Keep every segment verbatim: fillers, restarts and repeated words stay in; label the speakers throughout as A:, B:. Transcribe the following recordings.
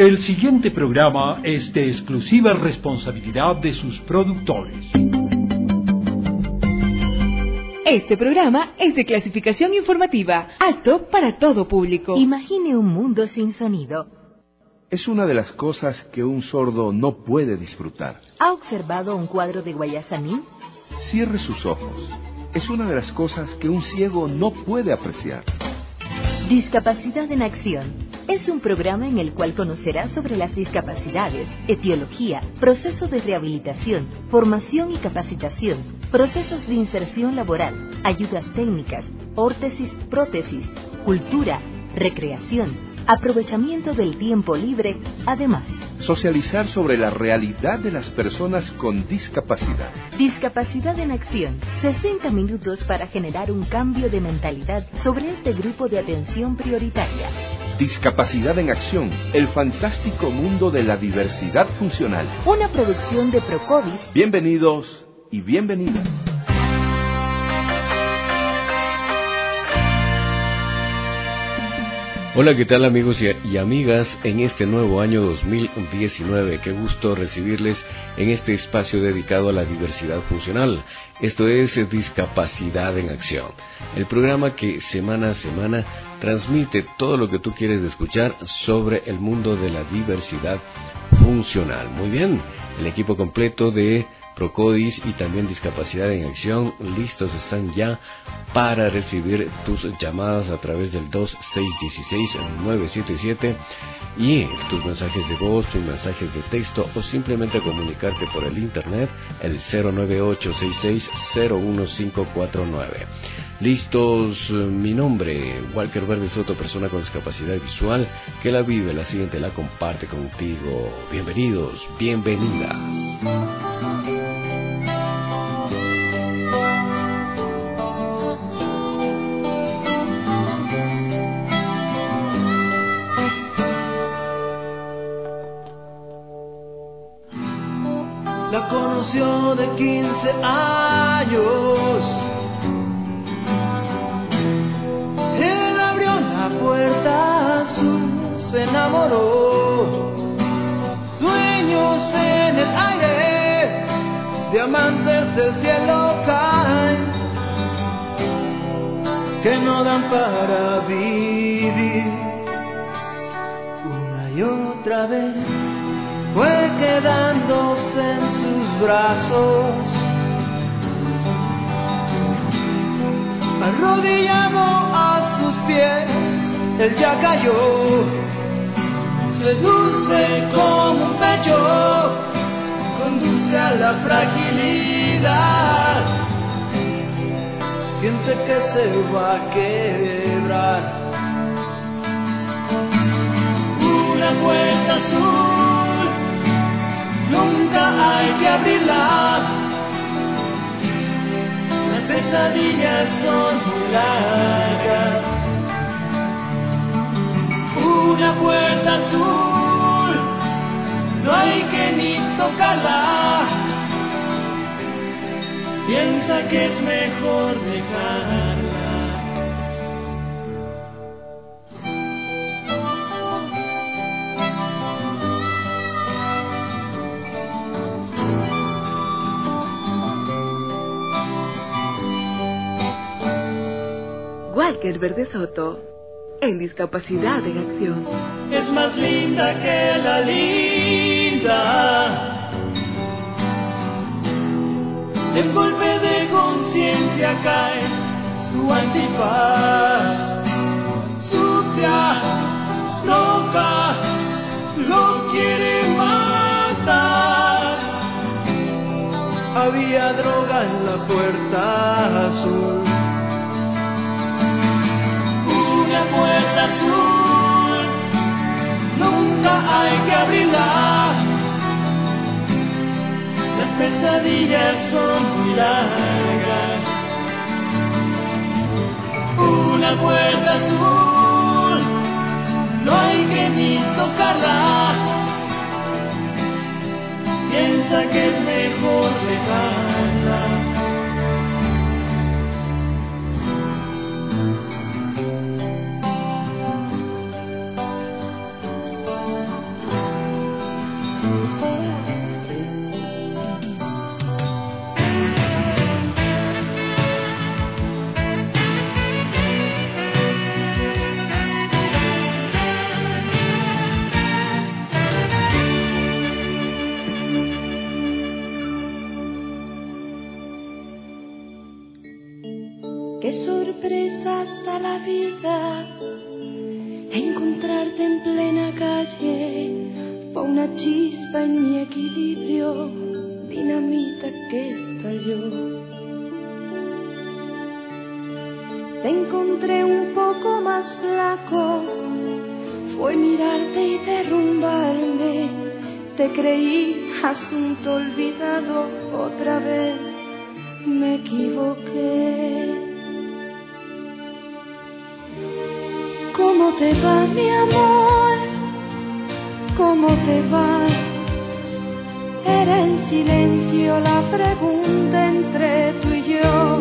A: El siguiente programa es de exclusiva responsabilidad de sus productores.
B: Este programa es de clasificación informativa, apto para todo público.
C: Imagine un mundo sin sonido.
D: Es una de las cosas que un sordo no puede disfrutar.
C: ¿Ha observado un cuadro de Guayasamín?
D: Cierre sus ojos. Es una de las cosas que un ciego no puede apreciar.
C: Discapacidad en Acción. Es un programa en el cual conocerás sobre las discapacidades, etiología, proceso de rehabilitación, formación y capacitación, procesos de inserción laboral, ayudas técnicas, órtesis, prótesis, cultura, recreación, aprovechamiento del tiempo libre, además.
D: Socializar sobre la realidad de las personas con discapacidad.
C: Discapacidad en Acción. sesenta minutos para generar un cambio de mentalidad sobre este grupo de atención prioritaria.
D: Discapacidad en Acción, el fantástico mundo de la diversidad funcional.
C: Una producción de Procovis.
D: Bienvenidos y bienvenidas.
E: Hola, ¿qué tal amigos y amigas en este nuevo año dos mil diecinueve? Qué gusto recibirles en este espacio dedicado a la diversidad funcional. Esto es Discapacidad en Acción, el programa que semana a semana transmite todo lo que tú quieres escuchar sobre el mundo de la diversidad funcional. Muy bien, el equipo completo de Procodis y también Discapacidad en Acción listos están ya para recibir tus llamadas a través del dos seis uno seis nueve siete siete y tus mensajes de voz, tus mensajes de texto o simplemente comunicarte por el internet el cero nueve ocho seis seis cero uno cinco cuatro nueve. Listos, mi nombre, Walker Verde Soto, persona con discapacidad visual que la vive, la siente, la comparte contigo. Bienvenidos, bienvenidas.
F: La conoció de quince años. Él abrió la puerta azul, se enamoró. Sueños en el aire, diamantes del cielo caen, que no dan para vivir. Una y otra vez fue quedándose en sus brazos, arrodillado a sus pies, él ya cayó. Seduce como un pecho, conduce a la fragilidad, siente que se va a quebrar. Una puerta azul, nunca hay que abrirla. Las pesadillas son muy largas. Una puerta azul, no hay que ni tocarla. Piensa que es mejor dejarla.
B: Walker Verde Soto, en Discapacidad en Acción.
F: Es más linda que la linda. El golpe de conciencia cae su antifaz. Sucia, loca, lo quiere matar. Había droga en la puerta azul. Una puerta azul, nunca hay que abrirla. Las pesadillas son muy largas. Una puerta azul, no hay que ni tocarla. Piensa que es mejor dejarla. vida. Encontrarte en plena calle fue una chispa en mi equilibrio, dinamita que estalló. Te encontré un poco más flaco, fue mirarte y derrumbarme. Te creí asunto olvidado, otra vez me equivoqué. ¿Cómo te va, mi amor? ¿Cómo te va? Era en silencio la pregunta entre tú y yo.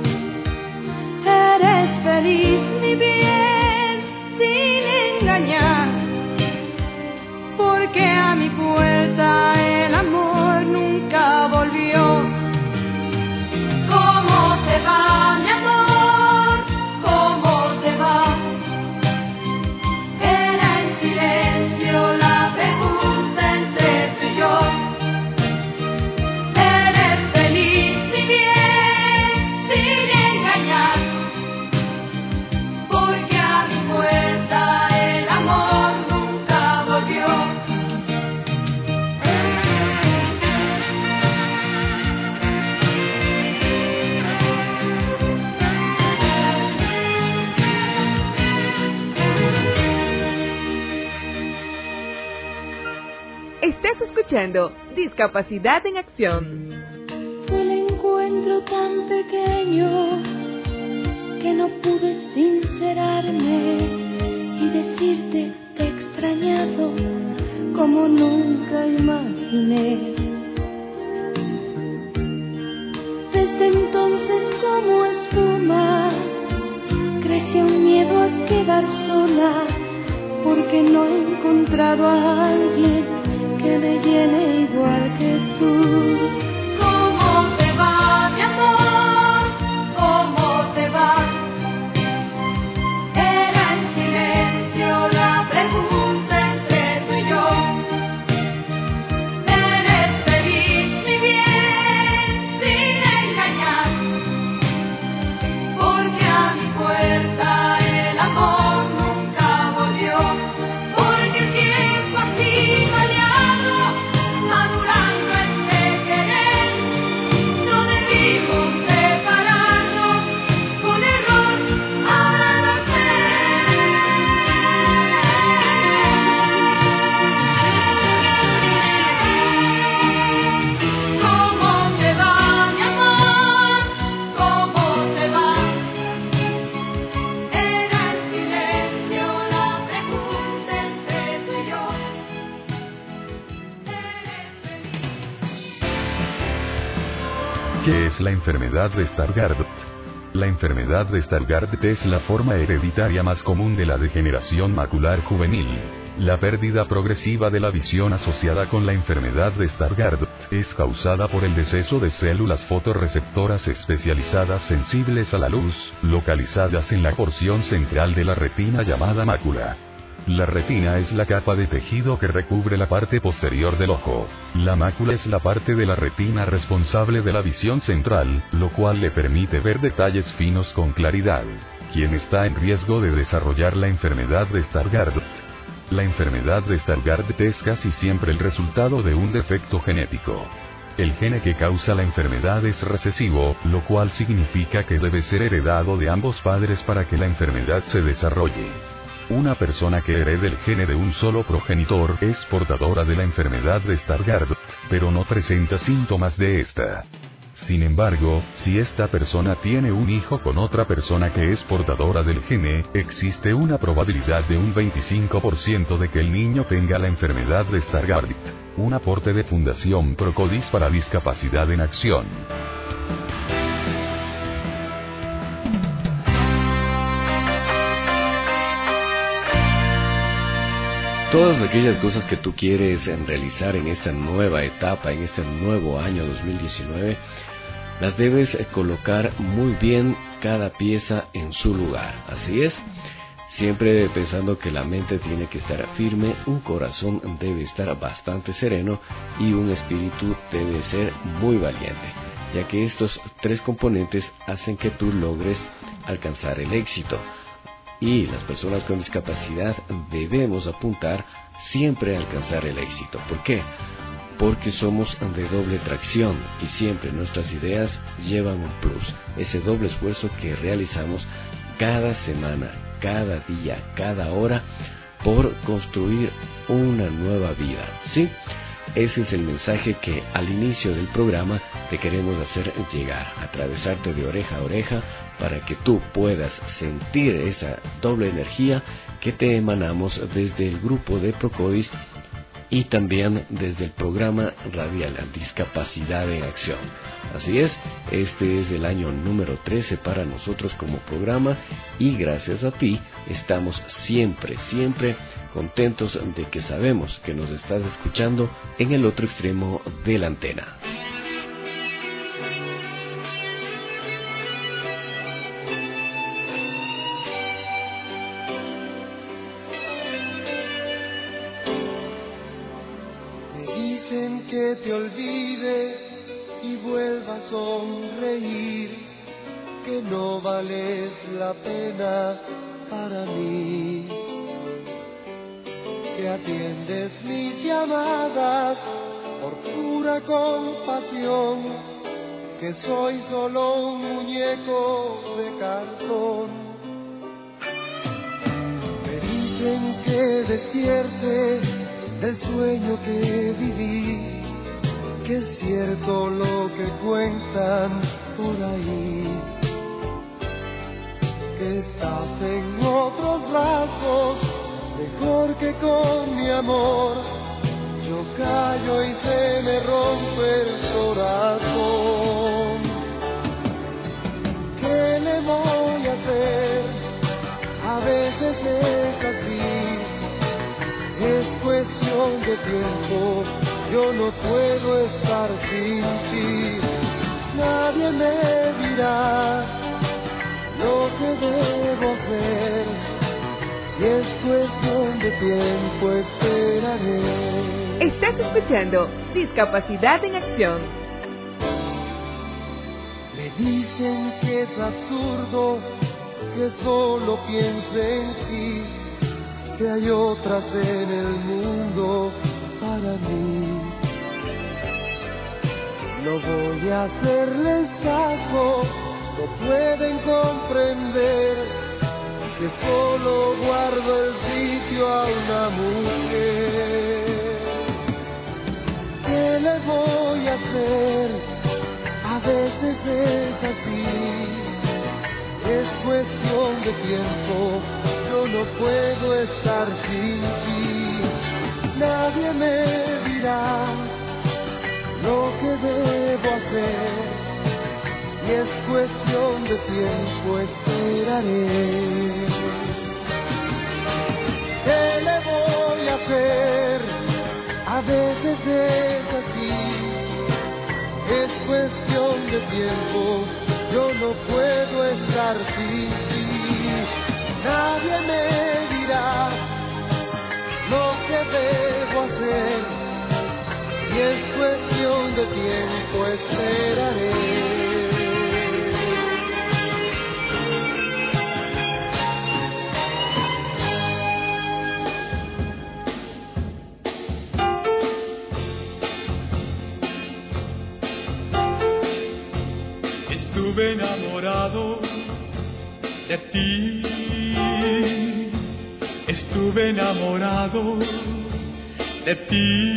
F: ¿Eres feliz, mi bien, sin engañar? Porque a mi puerta el amor nunca volvió. ¿Cómo te va, mi amor? ¿Cómo te va? Era en silencio la pregunta entre tú y yo. ¿Eres feliz, mi bien, sin engañar? Porque a mi puerta el amor nunca volvió.
B: Estás escuchando Discapacidad en Acción.
F: Fue el encuentro tan pequeño que no pude sincerarme y decirte te he extrañado como nunca imaginé. Desde entonces como espuma creció un miedo a quedar sola, porque no he encontrado a alguien que me llene igual que tú. ¿Cómo te va, mi amor? ¿Cómo te va? Era en silencio la pregunta entre tú y yo. ¿Eres feliz, mi bien, sin engañar? Porque a mi puerta el amor nunca volvió. Porque el tiempo ha sido aliado, madurando este querer. No debimos separarnos, un error ahora lo sé. ¿Cómo te va, mi amor? ¿Cómo te va? Era en silencio la pregunta entre tú y yo.
G: ¿Qué es la enfermedad de Stargardt? La enfermedad de Stargardt es la forma hereditaria más común de la degeneración macular juvenil. La pérdida progresiva de la visión asociada con la enfermedad de Stargardt es causada por el deceso de células fotorreceptoras especializadas sensibles a la luz, localizadas en la porción central de la retina llamada mácula. La retina es la capa de tejido que recubre la parte posterior del ojo. La mácula es la parte de la retina responsable de la visión central, lo cual le permite ver detalles finos con claridad. ¿Quién está en riesgo de desarrollar la enfermedad de Stargardt? La enfermedad de Stargardt es casi siempre el resultado de un defecto genético. El gene que causa la enfermedad es recesivo, lo cual significa que debe ser heredado de ambos padres para que la enfermedad se desarrolle. Una persona que herede el gene de un solo progenitor es portadora de la enfermedad de Stargardt, pero no presenta síntomas de esta. Sin embargo, si esta persona tiene un hijo con otra persona que es portadora del gene, existe una probabilidad de un veinticinco por ciento de que el niño tenga la enfermedad de Stargardt. Un aporte de Fundación Procodis para Discapacidad en Acción.
E: Todas aquellas cosas que tú quieres realizar en esta nueva etapa, en este nuevo año dos mil diecinueve, las debes colocar muy bien cada pieza en su lugar. Así es, siempre pensando que la mente tiene que estar firme, un corazón debe estar bastante sereno y un espíritu debe ser muy valiente, ya que estos tres componentes hacen que tú logres alcanzar el éxito. y las personas con discapacidad debemos apuntar siempre a alcanzar el éxito. ¿Por qué? Porque somos de doble tracción y siempre nuestras ideas llevan un plus, ese doble esfuerzo que realizamos cada semana, cada día, cada hora por construir una nueva vida. ¿Sí? Ese es el mensaje que al inicio del programa te queremos hacer llegar, atravesarte de oreja a oreja para que tú puedas sentir esa doble energía que te emanamos desde el grupo de Procodis y también desde el programa radial Discapacidad en Acción. Así es, este es el año número trece para nosotros como programa y gracias a ti estamos siempre, siempre contentos de que sabemos que nos estás escuchando en el otro extremo de la antena.
H: Que te olvides y vuelva a sonreír, que no vales la pena para mí, que atiendes mis llamadas por pura compasión, que soy solo un muñeco de cartón. Me dicen que despierte del sueño que viví, que es cierto lo que cuentan por ahí, que estás en otros brazos, mejor que con mi amor. Yo callo y se me rompe el corazón. ¿Qué le voy a hacer? A veces es así, es cuestión de tiempo. Yo no puedo estar sin ti, nadie me dirá lo que debo hacer, y es cuestión de tiempo, esperaré.
B: Estás escuchando Discapacidad en Acción.
H: Me dicen que es absurdo que solo piense en ti, que hay otras en el mundo para mí. No voy a hacerles caso, no pueden comprender que solo guardo el sitio a una mujer. ¿Qué le voy a hacer? A veces es así, es cuestión de tiempo. Yo no puedo estar sin ti, nadie me dirá lo que debo hacer, y es cuestión de tiempo, esperaré. ¿Qué le voy a hacer? A veces es así, es cuestión de tiempo. Yo no puedo estar sin ti, nadie me dirá lo que debo hacer, y es cuestión de tiempo, esperaré.
I: Estuve enamorado de ti, estuve enamorado de ti,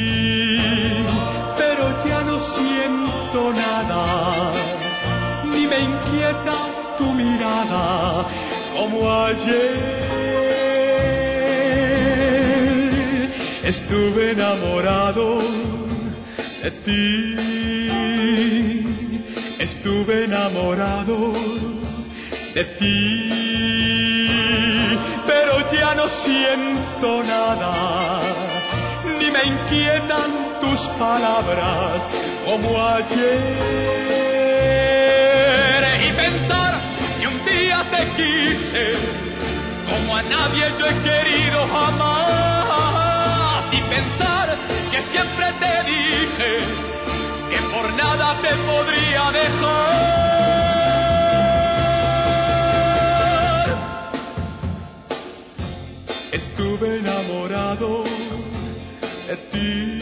I: pero ya no siento nada, ni me inquieta tu mirada como ayer. Estuve enamorado de ti, estuve enamorado de ti, pero ya no siento nada, ni me inquietan tus palabras como ayer. Y pensar que un día te quise como a nadie yo he querido jamás, y pensar que siempre te dije que por nada te podría dejar. estuve enamorado de ti,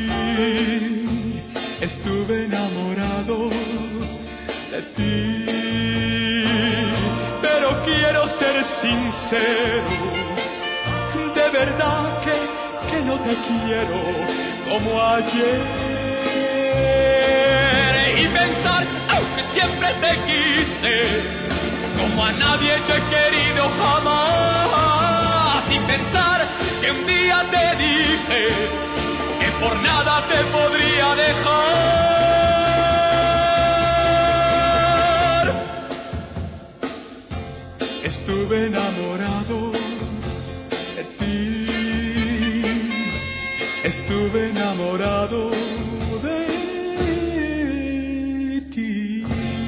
I: estuve enamorado de ti, pero quiero ser sincero, de verdad que, que no te quiero como ayer, y pensar, aunque siempre te quise, como a nadie yo he querido jamás, y pensar que un día te dije que por nada te podría dejar. Estuve enamorado de ti, estuve enamorado de ti.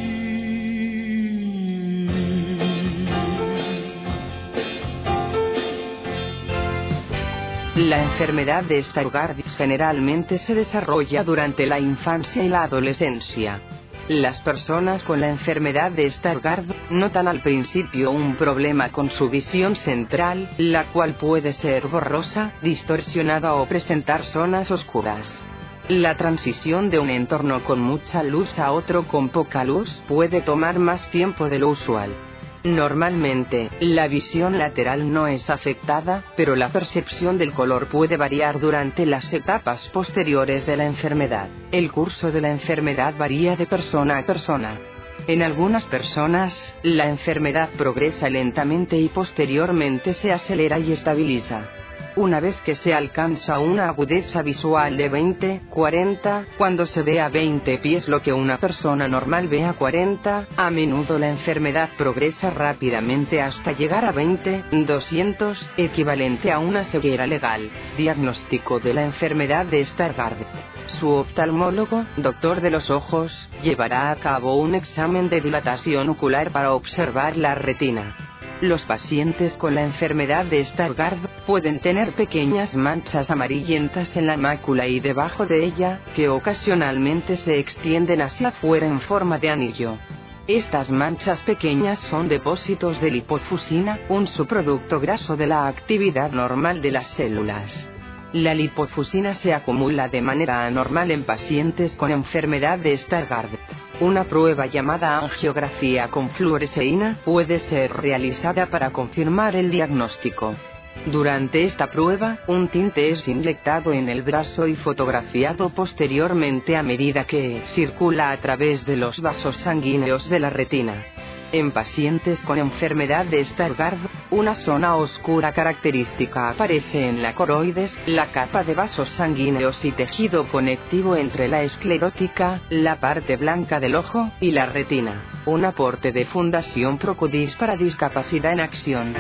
J: La enfermedad de Stargardt generalmente se desarrolla durante la infancia y la adolescencia. Las personas con la enfermedad de Stargardt notan al principio un problema con su visión central, la cual puede ser borrosa, distorsionada o presentar zonas oscuras. La transición de un entorno con mucha luz a otro con poca luz puede tomar más tiempo de lo usual. Normalmente, la visión lateral no es afectada, pero la percepción del color puede variar durante las etapas posteriores de la enfermedad. El curso de la enfermedad varía de persona a persona. En algunas personas, la enfermedad progresa lentamente y posteriormente se acelera y estabiliza. Una vez que se alcanza una agudeza visual de veinte, cuarenta, cuando se ve a veinte pies lo que una persona normal ve a cuarenta, a menudo la enfermedad progresa rápidamente hasta llegar a veinte, doscientos, equivalente a una ceguera legal. Diagnóstico de la enfermedad de Stargardt. Su oftalmólogo, doctor de los ojos, llevará a cabo un examen de dilatación ocular para observar la retina. Los pacientes con la enfermedad de Stargardt pueden tener pequeñas manchas amarillentas en la mácula y debajo de ella, que ocasionalmente se extienden hacia afuera en forma de anillo. Estas manchas pequeñas son depósitos de lipofusina, un subproducto graso de la actividad normal de las células. La lipofusina se acumula de manera anormal en pacientes con enfermedad de Stargardt. Una prueba llamada angiografía con fluoresceína puede ser realizada para confirmar el diagnóstico. Durante esta prueba, un tinte es inyectado en el brazo y fotografiado posteriormente a medida que circula a través de los vasos sanguíneos de la retina. En pacientes con enfermedad de Stargardt, una zona oscura característica aparece en la coroides, la capa de vasos sanguíneos y tejido conectivo entre la esclerótica, la parte blanca del ojo, y la retina. Un aporte de Fundación Procudis para Discapacidad en Acción.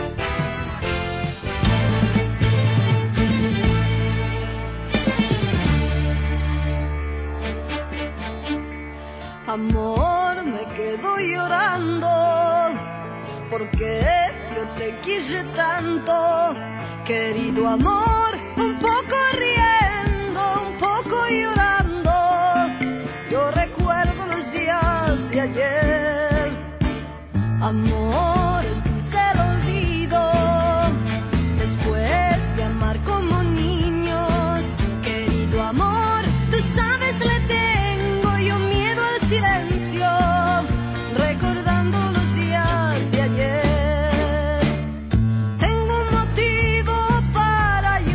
F: Amor, me quedo llorando, porque yo te quise tanto, querido amor, un poco riendo, un poco llorando. Yo recuerdo los días de ayer, amor, el dulce olvido, después de amar como niños, querido amor, tú sabes le tengo yo miedo al silencio, recordando los días de ayer. Tengo un motivo para llorar.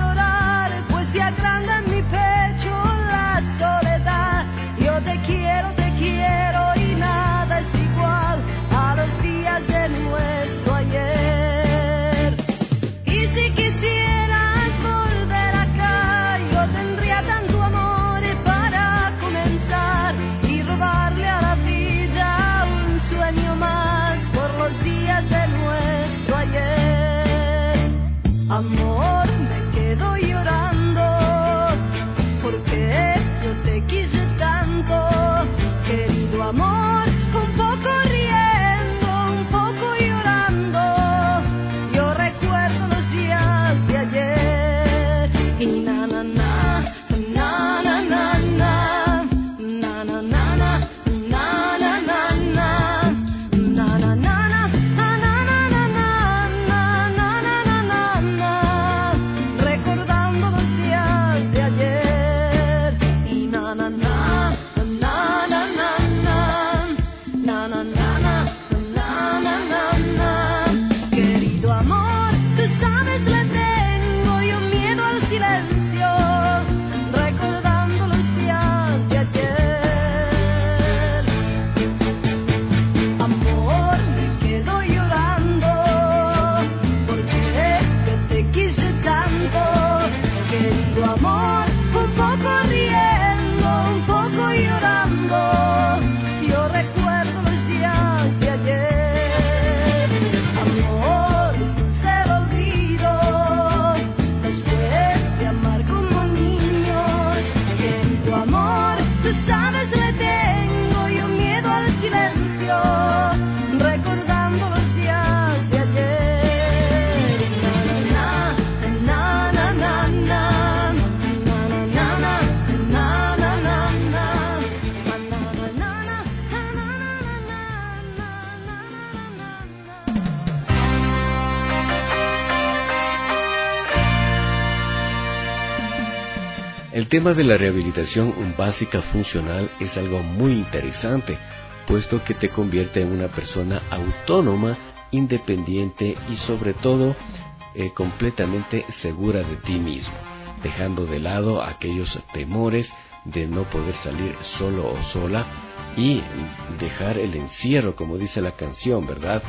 E: El tema de la rehabilitación básica funcional es algo muy interesante, puesto que te convierte en una persona autónoma, independiente y sobre todo eh, completamente segura de ti mismo, dejando de lado aquellos temores de no poder salir solo o sola y dejar el encierro, como dice la canción, ¿verdad?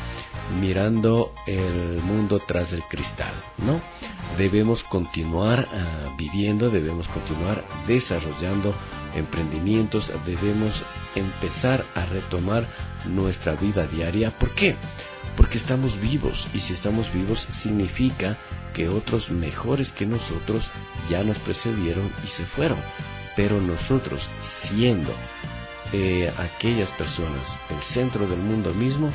E: Mirando el mundo tras el cristal, ¿no? Debemos continuar uh, viviendo, debemos continuar desarrollando emprendimientos, debemos empezar a retomar nuestra vida diaria. ¿Por qué? Porque estamos vivos, y si estamos vivos significa que otros mejores que nosotros ya nos precedieron y se fueron, pero nosotros, siendo eh, aquellas personas el centro del mundo mismo,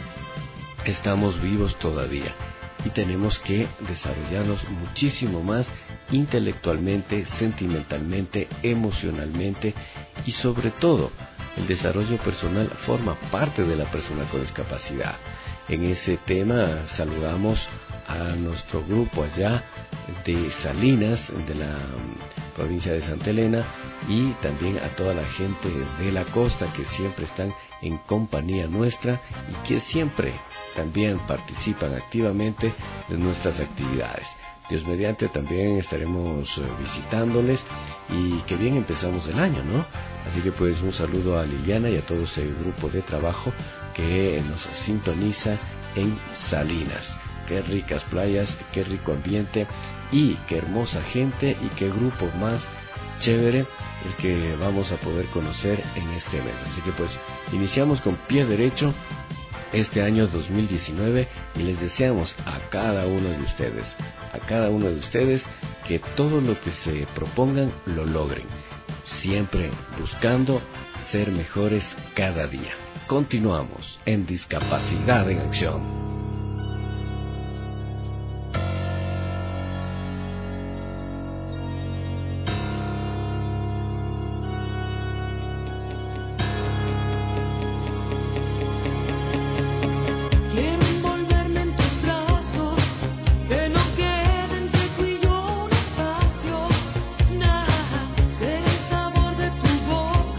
E: estamos vivos todavía y tenemos que desarrollarnos muchísimo más intelectualmente, sentimentalmente, emocionalmente, y sobre todo el desarrollo personal forma parte de la persona con discapacidad. En ese tema saludamos a nuestro grupo allá de Salinas, de la provincia de Santa Elena, y también a toda la gente de la costa que siempre están en compañía nuestra y que siempre también participan activamente de nuestras actividades. Dios mediante también estaremos visitándoles, y que bien empezamos el año, ¿no? Así que pues un saludo a Liliana y a todo ese grupo de trabajo que nos sintoniza en Salinas. Qué ricas playas, qué rico ambiente y qué hermosa gente y qué grupo más chévere el que vamos a poder conocer en este mes. Así que pues iniciamos con pie derecho este año dos mil diecinueve y les deseamos a cada uno de ustedes, a cada uno de ustedes que todo lo que se propongan lo logren, siempre buscando ser mejores cada día. Continuamos en Discapacidad en Acción.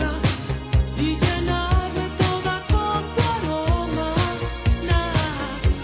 F: Y llenarme toda con tu aroma.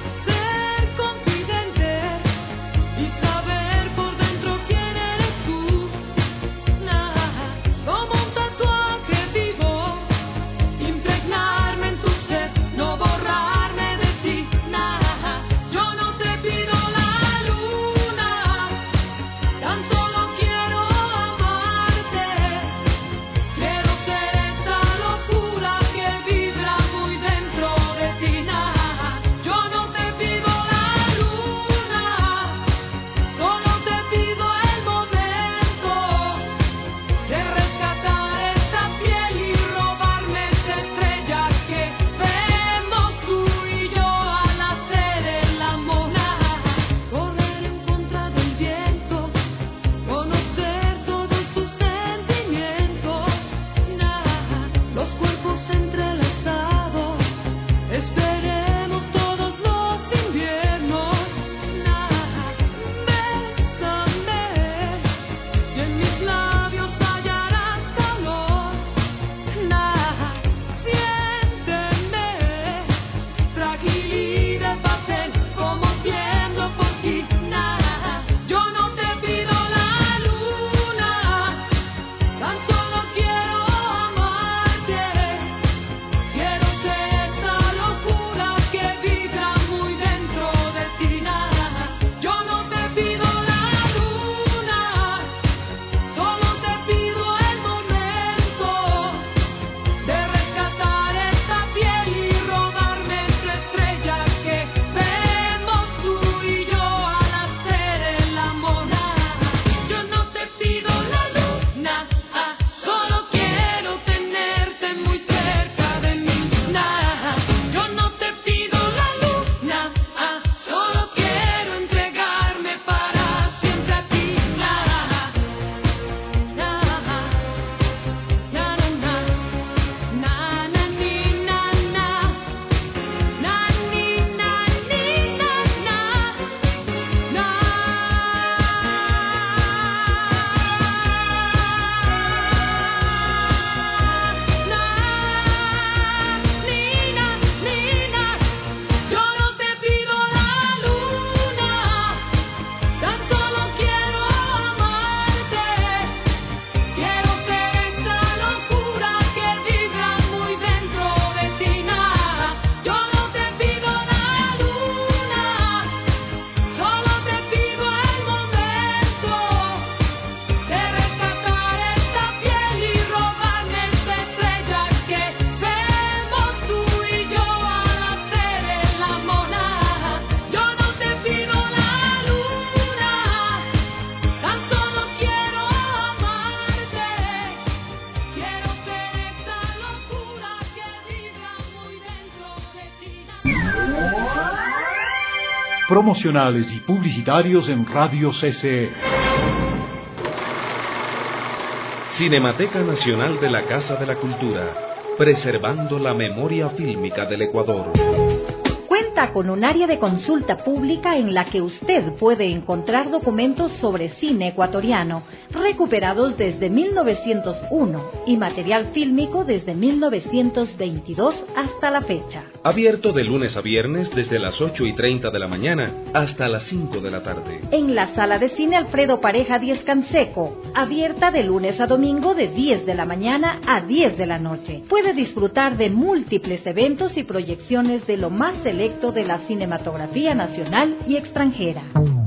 A: promocionales y publicitarios en Radio C C E.
K: Cinemateca Nacional de la Casa de la Cultura, preservando la memoria fílmica del Ecuador.
L: Cuenta con un área de consulta pública en la que usted puede encontrar documentos sobre cine ecuatoriano, recuperados desde mil novecientos uno y material fílmico desde mil novecientos veintidós hasta la fecha.
K: Abierto de lunes a viernes desde las ocho y treinta de la mañana hasta las cinco de la tarde.
L: En la sala de cine Alfredo Pareja Díez Canseco, abierta de lunes a domingo de diez de la mañana a diez de la noche. Puede disfrutar de múltiples eventos y proyecciones de lo más selecto de la cinematografía nacional y extranjera.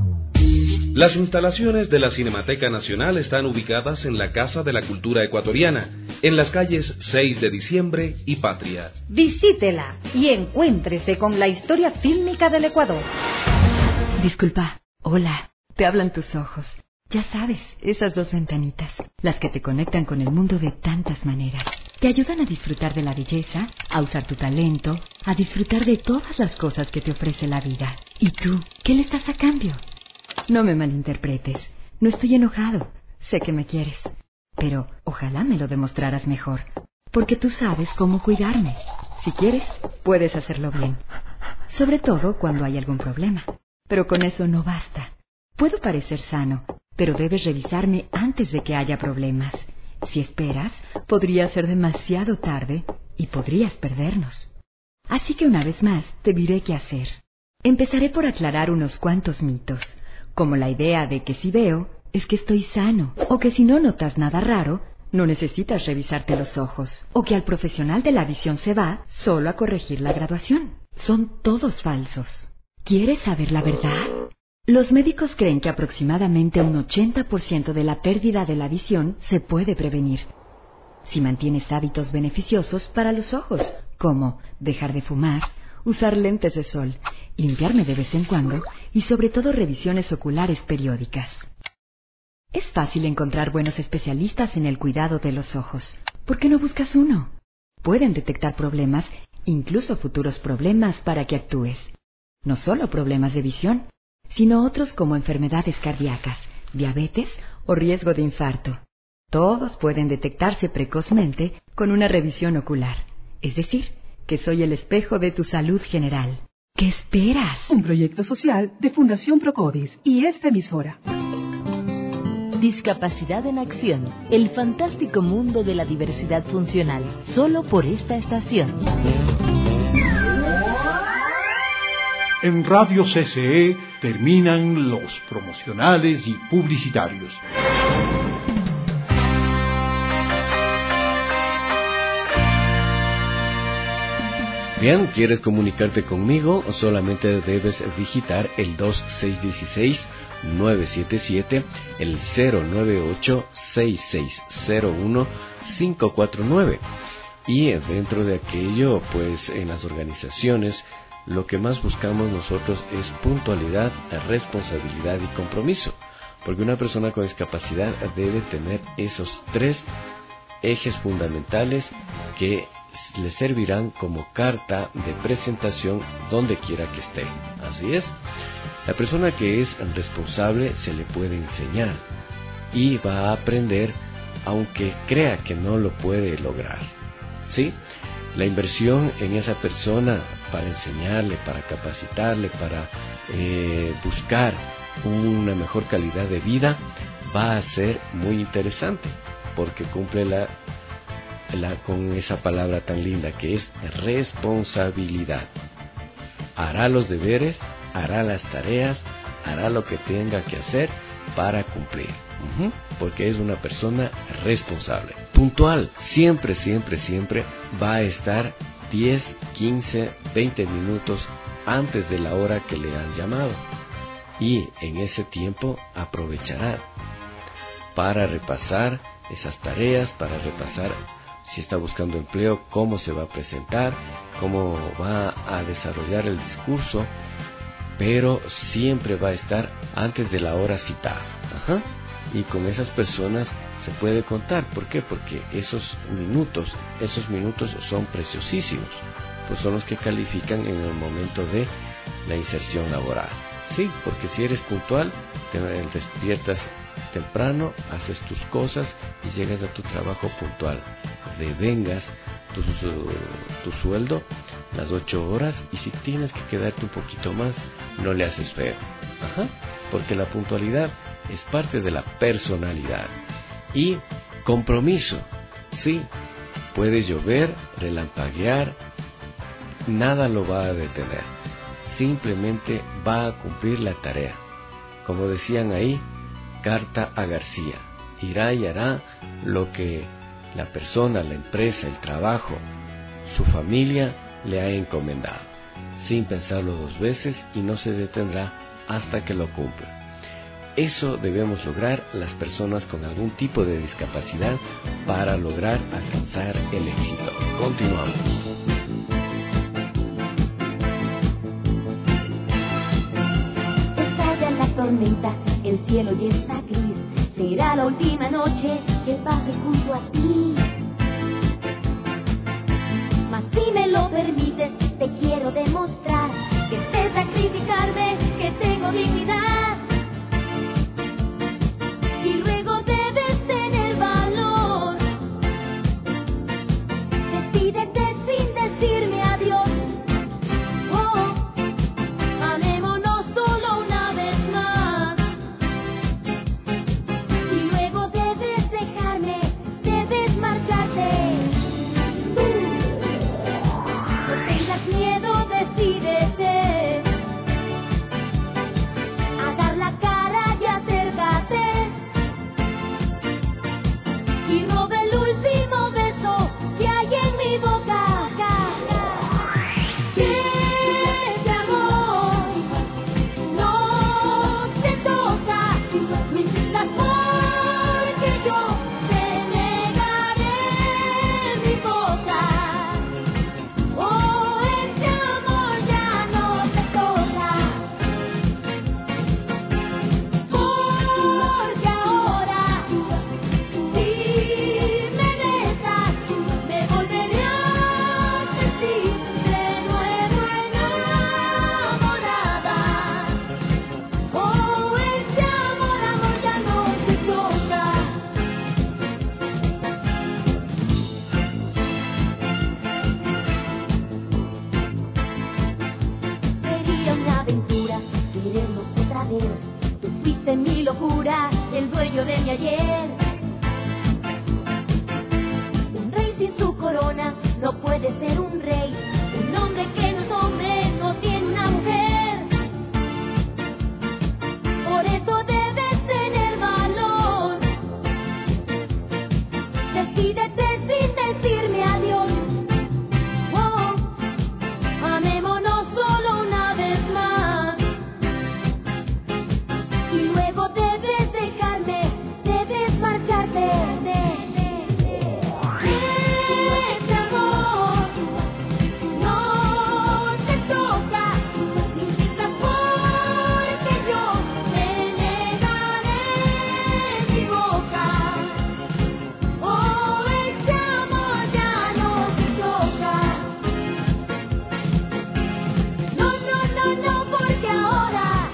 K: Las instalaciones de la Cinemateca Nacional están ubicadas en la Casa de la Cultura Ecuatoriana, en las calles seis de diciembre y Patria.
L: Visítela y encuéntrese con la historia fílmica del Ecuador.
M: Disculpa, hola, te hablan tus ojos. Ya sabes, esas dos ventanitas, las que te conectan con el mundo de tantas maneras. Te ayudan a disfrutar de la belleza, a usar tu talento, a disfrutar de todas las cosas que te ofrece la vida. ¿Y tú, qué le estás a cambio? No me malinterpretes, no estoy enojado, sé que me quieres, pero ojalá me lo demostraras mejor, porque tú sabes cómo cuidarme. Si quieres, puedes hacerlo bien, sobre todo cuando hay algún problema, pero con eso no basta. Puedo parecer sano, pero debes revisarme antes de que haya problemas. Si esperas, podría ser demasiado tarde y podrías perdernos. Así que una vez más te diré qué hacer. Empezaré por aclarar unos cuantos mitos, como la idea de que si veo, es que estoy sano, o que si no notas nada raro, no necesitas revisarte los ojos, o que al profesional de la visión se va solo a corregir la graduación. Son todos falsos. ¿Quieres saber la verdad? Los médicos creen que aproximadamente un ochenta por ciento de la pérdida de la visión se puede prevenir si mantienes hábitos beneficiosos para los ojos, como dejar de fumar, usar lentes de sol, limpiarme de vez en cuando y sobre todo revisiones oculares periódicas. Es fácil encontrar buenos especialistas en el cuidado de los ojos. ¿Por qué no buscas uno? Pueden detectar problemas, incluso futuros problemas, para que actúes. No solo problemas de visión, sino otros como enfermedades cardíacas, diabetes o riesgo de infarto. Todos pueden detectarse precozmente con una revisión ocular. Es decir, que soy el espejo de tu salud general. ¿Qué esperas?
B: Un proyecto social de Fundación Procodis y esta emisora.
C: Discapacidad en Acción, el fantástico mundo de la diversidad funcional, solo por esta estación.
A: En Radio C C E terminan los promocionales y publicitarios.
E: Bien, ¿quieres comunicarte conmigo? Solamente debes digitar el dos seis uno seis nueve siete siete, el cero nueve ocho seis seis cero uno cinco cuatro nueve. Y dentro de aquello, pues en las organizaciones, lo que más buscamos nosotros es puntualidad, responsabilidad y compromiso. Porque una persona con discapacidad debe tener esos tres ejes fundamentales que le servirán como carta de presentación donde quiera que esté. Así es. La persona que es responsable se le puede enseñar y va a aprender aunque crea que no lo puede lograr. ¿Sí? La inversión en esa persona para enseñarle, para capacitarle, para eh, buscar una mejor calidad de vida va a ser muy interesante porque cumple la La, con esa palabra tan linda que es responsabilidad. Hará los deberes, hará las tareas, hará lo que tenga que hacer para cumplir, uh-huh, porque es una persona responsable. Puntual, siempre, siempre, siempre va a estar diez, quince, veinte minutos antes de la hora que le han llamado. Y en ese tiempo aprovechará para repasar esas tareas, para repasar si está buscando empleo, cómo se va a presentar, cómo va a desarrollar el discurso, pero siempre va a estar antes de la hora citada. Ajá. Y con esas personas se puede contar. ¿Por qué? Porque esos minutos, esos minutos son preciosísimos, pues son los que califican en el momento de la inserción laboral. Sí, porque si eres puntual, te despiertas temprano, haces tus cosas y llegas a tu trabajo puntual. Devengas tu, tu sueldo las ocho horas y si tienes que quedarte un poquito más, no le haces feo. Ajá, porque la puntualidad es parte de la personalidad. Y compromiso. Sí, puede llover, relampaguear, nada lo va a detener. Simplemente va a cumplir la tarea. Como decían ahí, carta a García. Irá y hará lo que la persona, la empresa, el trabajo, su familia le ha encomendado, sin pensarlo dos veces y no se detendrá hasta que lo cumpla. Eso debemos lograr las personas con algún tipo de discapacidad para lograr alcanzar el éxito. Continuamos.
F: Estalla la tormenta, el cielo ya está gris. Será la última noche que pase junto a ti. Mas si me lo permites, te quiero demostrar que sé sacrificarme, que tengo dignidad. Y luego debes tener valor. Decídete sin decirme adiós. Oh, amémonos solo una vez más. Y luego debes dejarme, debes marcharte. No tengas miedo, decídete a dar la cara y acércate. Y roba el último beso que hay en mi boca. Ese amor no se toca. Me insistas porque yo te negaré mi boca. Oh, ese amor ya no se toca. Porque ahora si me besas, me volveré a sentir de nuevo enamorada. Oh, ese amor, amor ya no se toca. Sería una aventura querernos otra vez. Tú fuiste mi locura, el dueño de mi ayer. Un rey sin su corona no puede ser un rey. Un hombre que no es hombre no tiene una mujer. Por eso debes tener valor. Decídete sin decirme adiós. Oh, amémonos solo una vez más. Y luego debes dejarme, debes marcharte. Ese amor no te toca. Me insistas porque yo te negaré mi boca. Oh, ese amor ya no se toca. No, no, no, no, porque ahora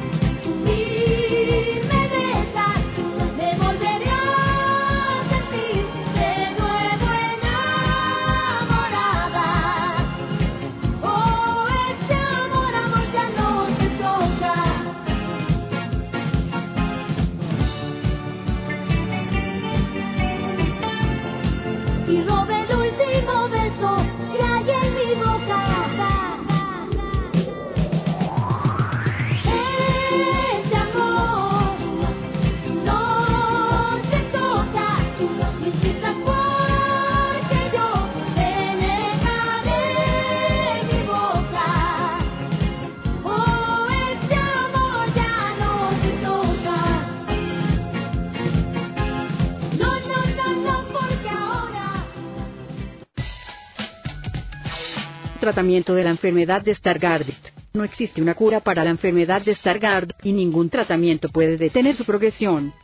F: si me besas, me volveré a sentir de nuevo enamorada. Oh, ese amor, amor ya no se toca. Y robe el último beso que hay en mi boca. Ese amor no te toca. Me insistas porque yo te negaré mi boca. Oh, ese amor ya no te toca. No, no, no, no, porque ahora.
N: Tratamiento de la enfermedad de Stargardt. No existe una cura para la enfermedad de Stargardt y ningún tratamiento puede detener su progresión.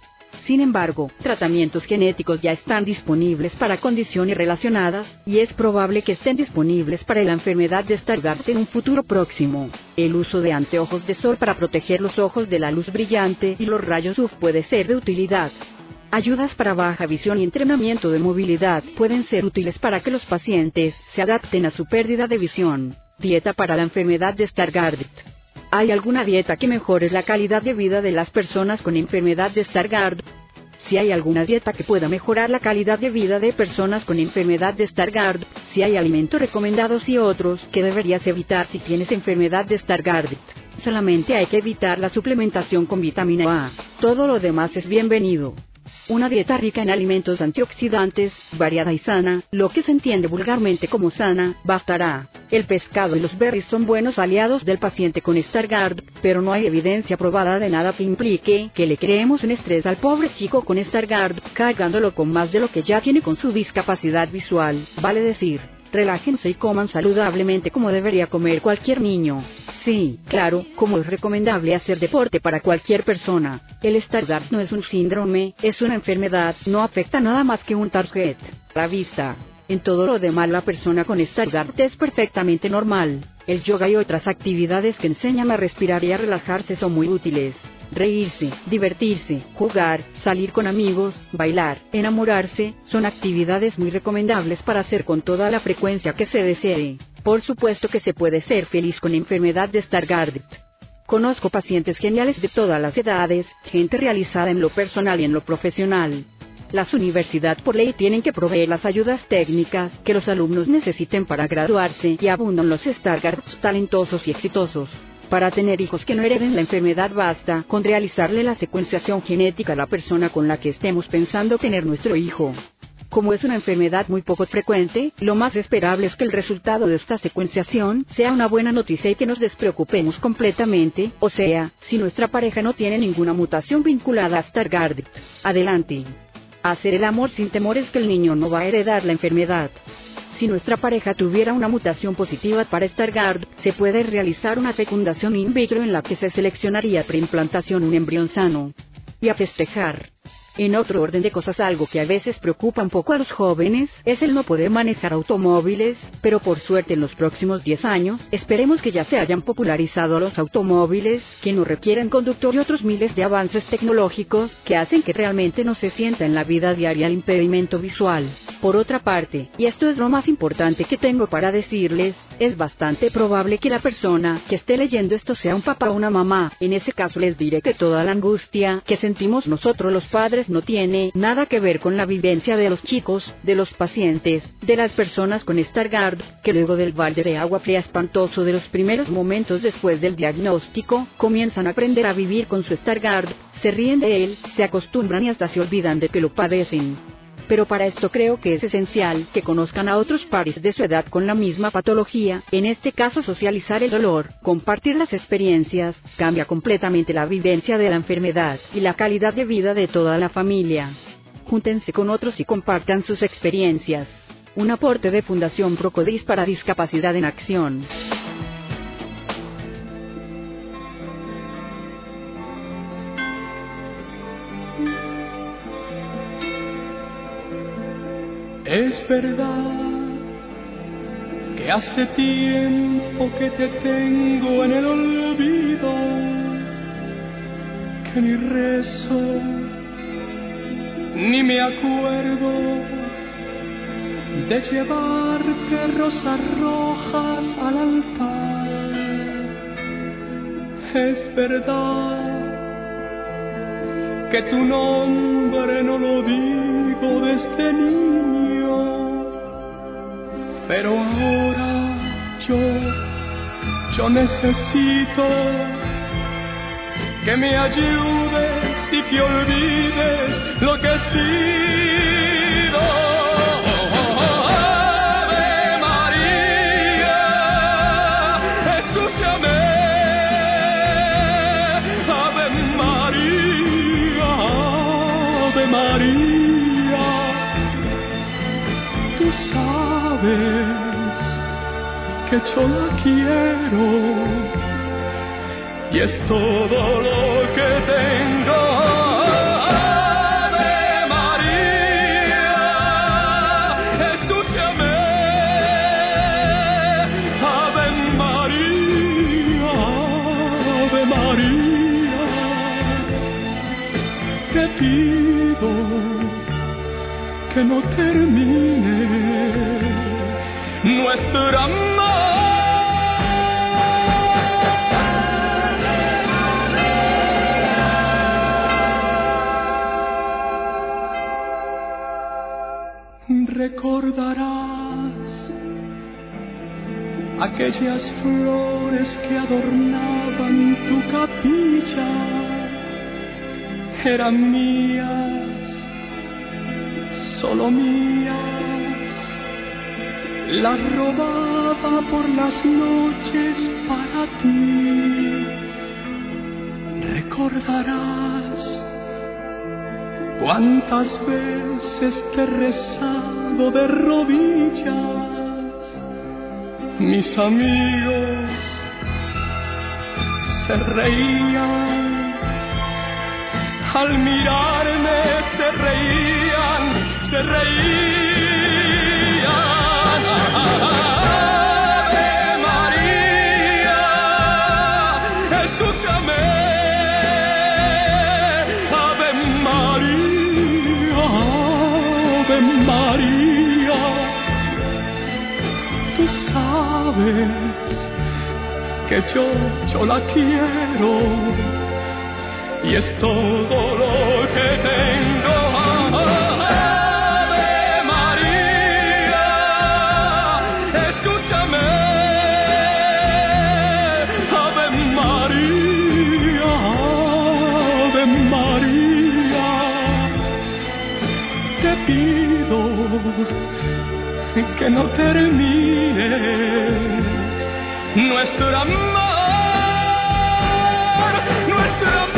N: Sin embargo, tratamientos genéticos ya están disponibles para condiciones relacionadas, y es probable que estén disponibles para la enfermedad de Stargardt en un futuro próximo. El uso de anteojos de sol para proteger los ojos de la luz brillante y los rayos U V puede ser de utilidad. Ayudas para baja visión y entrenamiento de movilidad pueden ser útiles para que los pacientes se adapten a su pérdida de visión. Dieta para la enfermedad de Stargardt. ¿Hay alguna dieta que mejore la calidad de vida de las personas con enfermedad de Stargardt? Si hay alguna dieta que pueda mejorar la calidad de vida de personas con enfermedad de Stargardt, si hay alimentos recomendados y otros que deberías evitar si tienes enfermedad de Stargardt. Solamente hay que evitar la suplementación con vitamina A. Todo lo demás es bienvenido. Una dieta rica en alimentos antioxidantes, variada y sana, lo que se entiende vulgarmente como sana, bastará. El pescado y los berries son buenos aliados del paciente con Stargardt, pero no hay evidencia probada de nada que implique que le creemos un estrés al pobre chico con Stargardt, cargándolo con más de lo que ya tiene con su discapacidad visual, vale decir. Relájense y coman saludablemente como debería comer cualquier niño. Sí, claro, como es recomendable hacer deporte para cualquier persona. El Stargardt no es un síndrome, es una enfermedad, no afecta nada más que un target. La vista. En todo lo demás la persona con Stargardt es perfectamente normal. El yoga y otras actividades que enseñan a respirar y a relajarse son muy útiles. Reírse, divertirse, jugar, salir con amigos, bailar, enamorarse, son actividades muy recomendables para hacer con toda la frecuencia que se desee. Por supuesto que se puede ser feliz con enfermedad de Stargardt. Conozco pacientes geniales de todas las edades, gente realizada en lo personal y en lo profesional. Las universidades por ley tienen que proveer las ayudas técnicas que los alumnos necesiten para graduarse y abundan los Stargardts talentosos y exitosos. Para tener hijos que no hereden la enfermedad basta con realizarle la secuenciación genética a la persona con la que estemos pensando tener nuestro hijo. Como es una enfermedad muy poco frecuente, lo más esperable es que el resultado de esta secuenciación sea una buena noticia y que nos despreocupemos completamente, o sea, si nuestra pareja no tiene ninguna mutación vinculada a Stargardt. Adelante. Hacer el amor sin temor es que el niño no va a heredar la enfermedad. Si nuestra pareja tuviera una mutación positiva para Stargardt, se puede realizar una fecundación in vitro en la que se seleccionaría preimplantación un embrión sano. Y a festejar. En otro orden de cosas, algo que a veces preocupa un poco a los jóvenes es el no poder manejar automóviles, pero por suerte en los próximos diez años, esperemos que ya se hayan popularizado los automóviles, que no requieren conductor y otros miles de avances tecnológicos que hacen que realmente no se sienta en la vida diaria el impedimento visual. Por otra parte, y esto es lo más importante que tengo para decirles, es bastante probable que la persona que esté leyendo esto sea un papá o una mamá. En ese caso les diré que toda la angustia que sentimos nosotros los padres no tiene nada que ver con la vivencia de los chicos, de los pacientes, de las personas con Stargardt, que luego del balde de agua fría espantoso de los primeros momentos después del diagnóstico, comienzan a aprender a vivir con su Stargardt, se ríen de él, se acostumbran y hasta se olvidan de que lo padecen. Pero para esto creo que es esencial que conozcan a otros pares de su edad con la misma patología, en este caso socializar el dolor, compartir las experiencias, cambia completamente la vivencia de la enfermedad y la calidad de vida de toda la familia. Júntense con otros y compartan sus experiencias. Un aporte de Fundación Procodis para Discapacidad en Acción.
I: Es verdad que hace tiempo que te tengo en el olvido, que ni rezo, ni me acuerdo de llevarte rosas rojas al altar. Es verdad que tu nombre no lo digo desde niño, pero ahora yo, yo necesito que me ayudes y que olvides lo que he sido. Ave María, escúchame. Ave María, Ave María, tú sabes que yo la quiero y es todo lo que tengo. que no termine nuestro amor. Recordarás aquellas flores que adornaban tu capilla, eran mías, solo mías, las robaba por las noches para ti. Recordarás cuántas veces te he rezado de rodillas. Mis amigos se reían al mirarme, se reían, se reían. Ave María, escúchame. Ave María, Ave María, tú sabes que yo, yo la quiero y es todo lo que tengo. Ave María, escúchame. Ave María, Ave María, te pido que no termine nuestro amor, nuestro amor.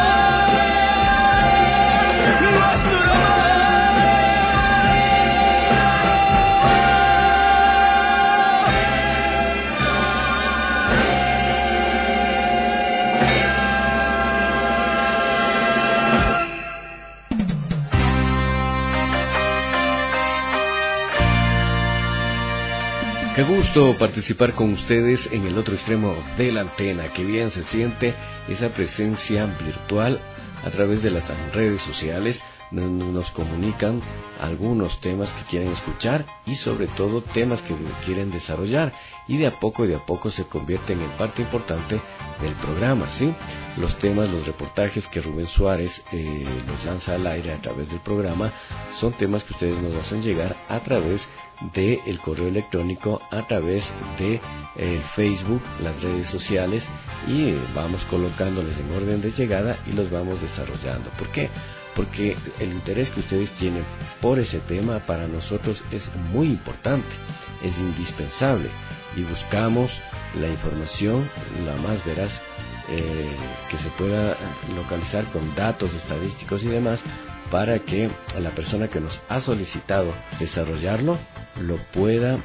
E: Qué gusto participar con ustedes en el otro extremo de la antena. Qué bien se siente esa presencia virtual a través de las redes sociales. Nos comunican algunos temas que quieren escuchar y sobre todo temas que quieren desarrollar, y de a poco y de a poco se convierten en parte importante del programa, ¿sí? Los temas, los reportajes que Rubén Suárez eh, los lanza al aire a través del programa son temas que ustedes nos hacen llegar a través de el correo electrónico, a través de eh, Facebook, las redes sociales, y eh, vamos colocándoles en orden de llegada y los vamos desarrollando. ¿Por qué? Porque el interés que ustedes tienen por ese tema para nosotros es muy importante, es indispensable, y buscamos la información la más veraz eh, que se pueda localizar con datos estadísticos y demás, para que la persona que nos ha solicitado desarrollarlo lo pueda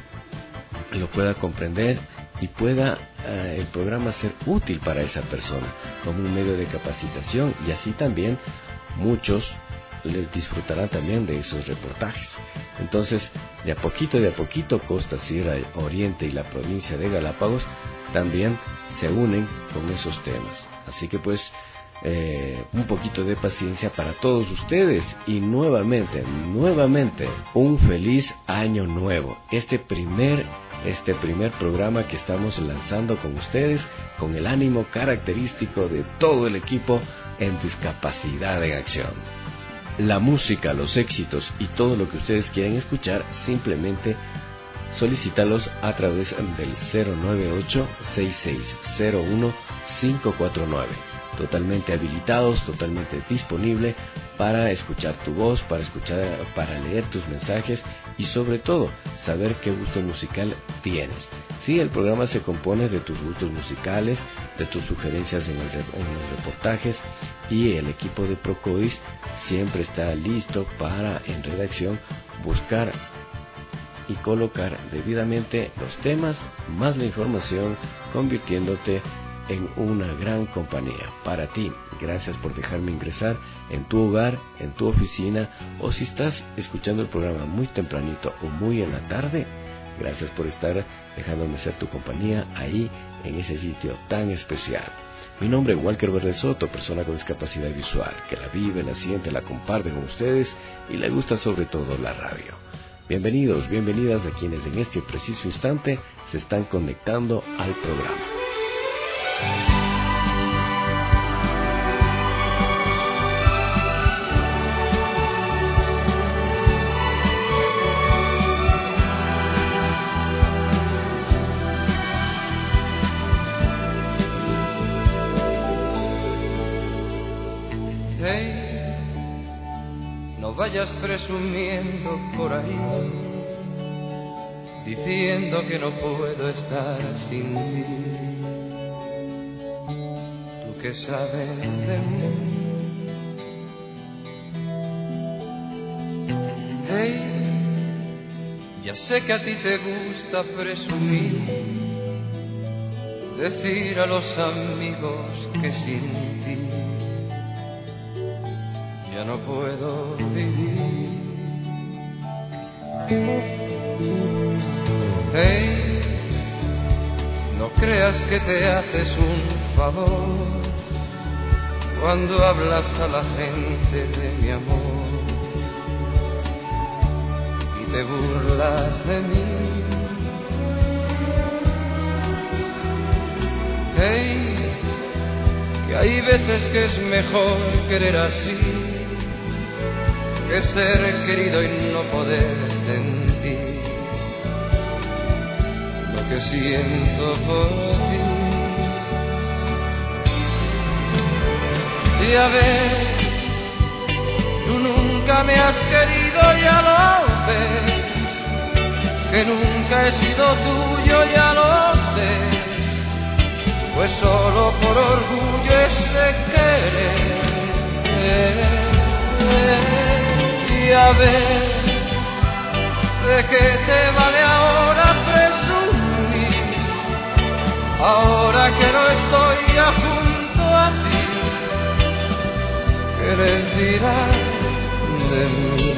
E: lo pueda comprender y pueda eh, el programa ser útil para esa persona como un medio de capacitación, y así también muchos les disfrutarán también de esos reportajes. Entonces, de a poquito, de a poquito, Costa Sierra Oriente y la provincia de Galápagos también se unen con esos temas. Así que pues, eh, un poquito de paciencia para todos ustedes, y nuevamente, nuevamente, un feliz año nuevo. Este primer, este primer programa que estamos lanzando con ustedes, con el ánimo característico de todo el equipo en Discapacidad en Acción. La música, los éxitos y todo lo que ustedes quieren escuchar, simplemente solicítalos a través del cero nueve ocho, seis seis cero uno, cinco cuatro nueve. Totalmente habilitados, totalmente disponible para escuchar tu voz, para escuchar, para leer tus mensajes y sobre todo saber qué gusto musical tienes. Sí, el programa se compone de tus gustos musicales, de tus sugerencias en, el, en los reportajes, y el equipo de Procois siempre está listo para en redacción buscar y colocar debidamente los temas más la información, convirtiéndote en una gran compañía para ti. Gracias por dejarme ingresar en tu hogar, en tu oficina, o si estás escuchando el programa muy tempranito o muy en la tarde, gracias por estar dejándome ser tu compañía ahí en ese sitio tan especial. Mi nombre es Walker Verde Soto, persona con discapacidad visual, que la vive, la siente, la comparte con ustedes y le gusta sobre todo la radio. Bienvenidos, bienvenidas de quienes en este preciso instante se están conectando al programa.
O: Vayas presumiendo por ahí, diciendo que no puedo estar sin ti. Tú que sabes de mí. Hey, ya sé que a ti te gusta presumir, decir a los amigos que sin ti ya no puedo vivir. Hey, no creas que te haces un favor cuando hablas a la gente de mi amor y te burlas de mí. Hey, que hay veces que es mejor querer así que ser querido y no poder sentir lo que siento por ti. Y a ver, tú nunca me has querido, ya lo ves, que nunca he sido tuyo, ya lo sé, pues solo por orgullo ese querer. Y a ver, ¿de qué te vale ahora presumir? Ahora que no estoy ya junto a ti, ¿qué les dirás de mí?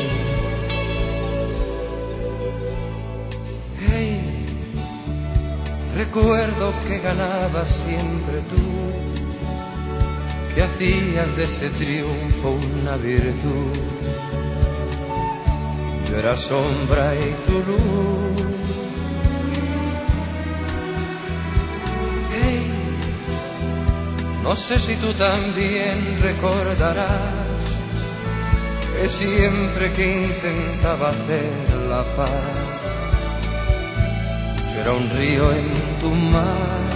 O: Hey, recuerdo que ganabas siempre tú, que hacías de ese triunfo una virtud. Yo era sombra y tu luz. Hey, no sé si tú también recordarás que siempre que intentaba hacer la paz, yo era un río en tu mar.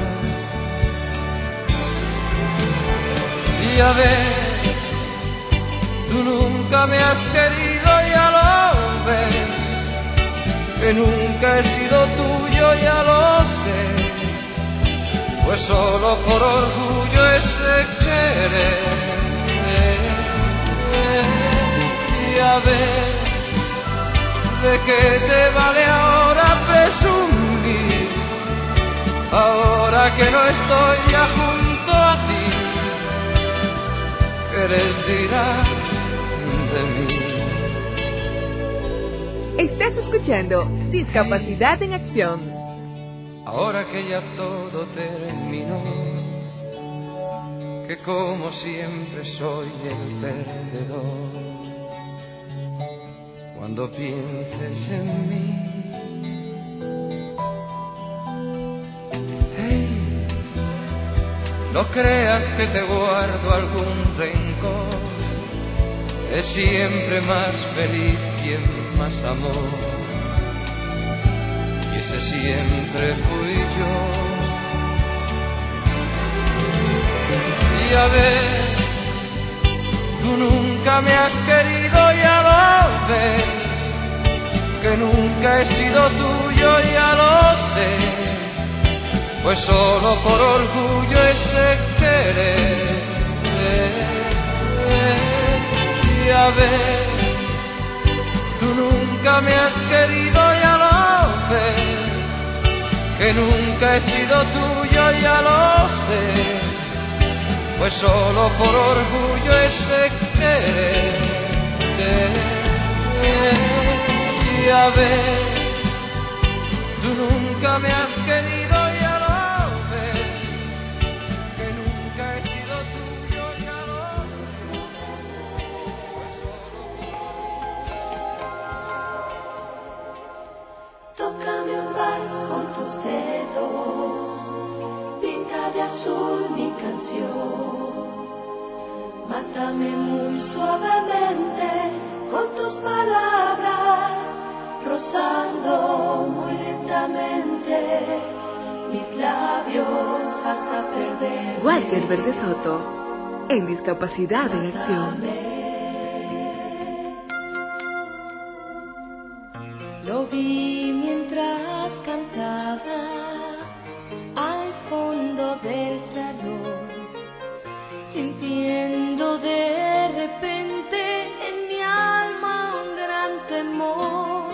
O: Y a ver, tú nunca me has querido, ya lo ves, que nunca he sido tuyo, ya lo sé, pues solo por orgullo ese querer. Y a ver, ¿de qué te vale ahora presumir? Ahora que no estoy ya junto a ti, ¿qué les dirás de mí?
B: Estás escuchando Discapacidad en Acción.
O: Ahora que ya todo terminó, que como siempre soy el perdedor, cuando pienses en mí, hey, no creas que te guardo algún rencor, es siempre más feliz quien más amor, y ese siempre fui yo. Y a ver, tú nunca me has querido, ya lo ves, que nunca he sido tuyo, ya lo sé, pues solo por orgullo ese querer. Y a ver, tú nunca me has querido, ya lo ves, que nunca he sido tuyo, ya lo sé, pues solo por orgullo ese querer. Y a ver, tú nunca me has querido, ya lo ves, que nunca he
F: un vals con tus dedos, pinta de azul mi canción. Mátame muy suavemente con tus palabras, rozando muy lentamente mis labios hasta perder.
B: Walter Verde Soto, en Discapacidad en Acción.
F: Lo vi mientras cantaba al fondo del salón, sintiendo de repente en mi alma un gran temor.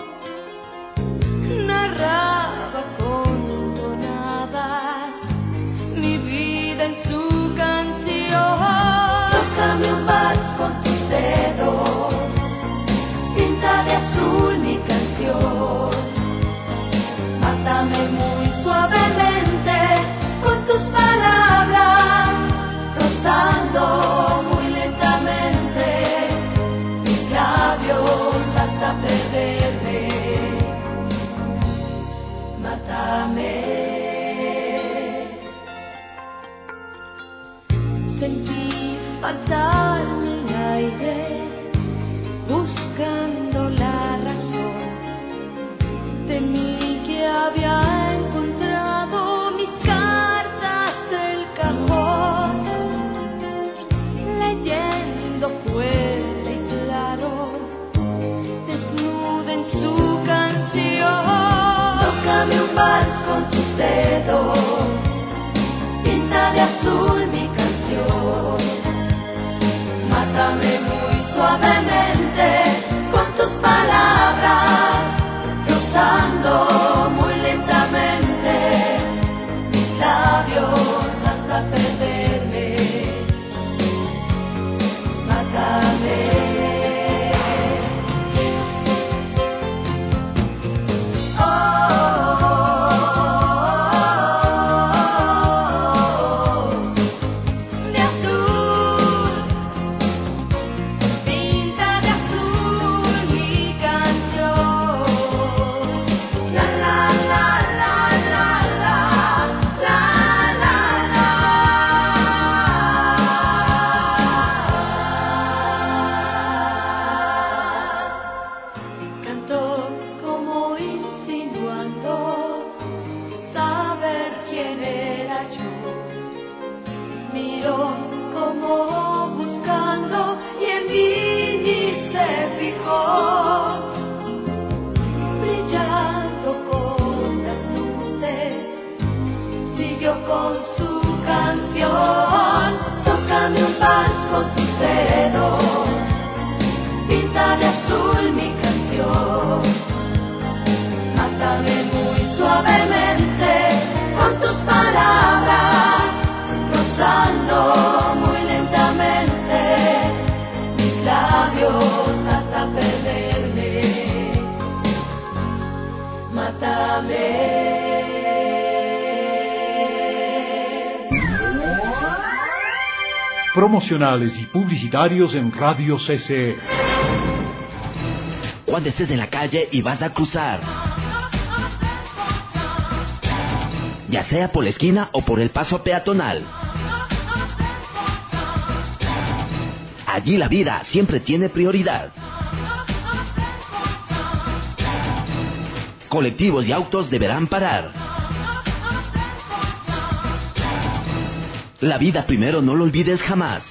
F: Narraba con tonadas mi vida en su canción. Tócame un vals con tus dedos, pinta de azul mi canción. Mátame muy suavemente con tus palabras, rozando muy lentamente mis labios hasta perderme. Mátame. Sentí faltarme el aire, buscando la razón. Temí que había encontrado mis cartas del cajón, leyendo fuerte y claro, desnuda en su canción. Tócame un vals con tus dedos, pinta de azul mi canción. Mátame muy suavemente con tus palabras, rozando muy lentamente mis labios hasta perderme. Mátame. Con su canción, tócame un vals con tus dedos, pinta de azul mi canción. Mátame muy suavemente con tus palabras, rozando muy lentamente mis labios hasta perderme. Mátame.
A: Promocionales y publicitarios en Radio C C E.
P: Cuando estés en la calle y vas a cruzar, ya sea por la esquina o por el paso peatonal, allí la vida siempre tiene prioridad. Colectivos y autos deberán parar. La vida primero, no lo olvides jamás.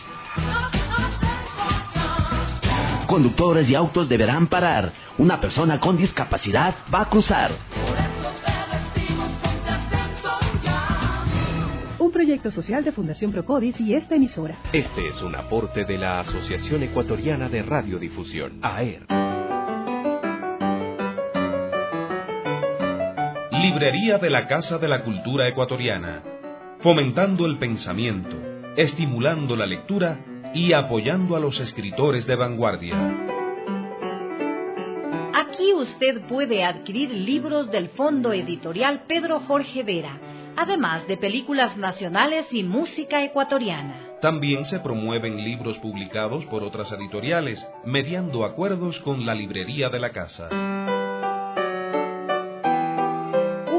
P: Conductores y autos deberán parar. Una persona con discapacidad va a cruzar.
Q: Un proyecto social de Fundación Procodis y esta emisora.
K: Este es un aporte de la Asociación Ecuatoriana de Radiodifusión, A E R. Librería de la Casa de la Cultura Ecuatoriana, fomentando el pensamiento, estimulando la lectura y apoyando a los escritores de vanguardia.
L: Aquí usted puede adquirir libros del Fondo Editorial Pedro Jorge Vera, además de películas nacionales y música ecuatoriana.
K: También se promueven libros publicados por otras editoriales, mediando acuerdos con la librería de la casa.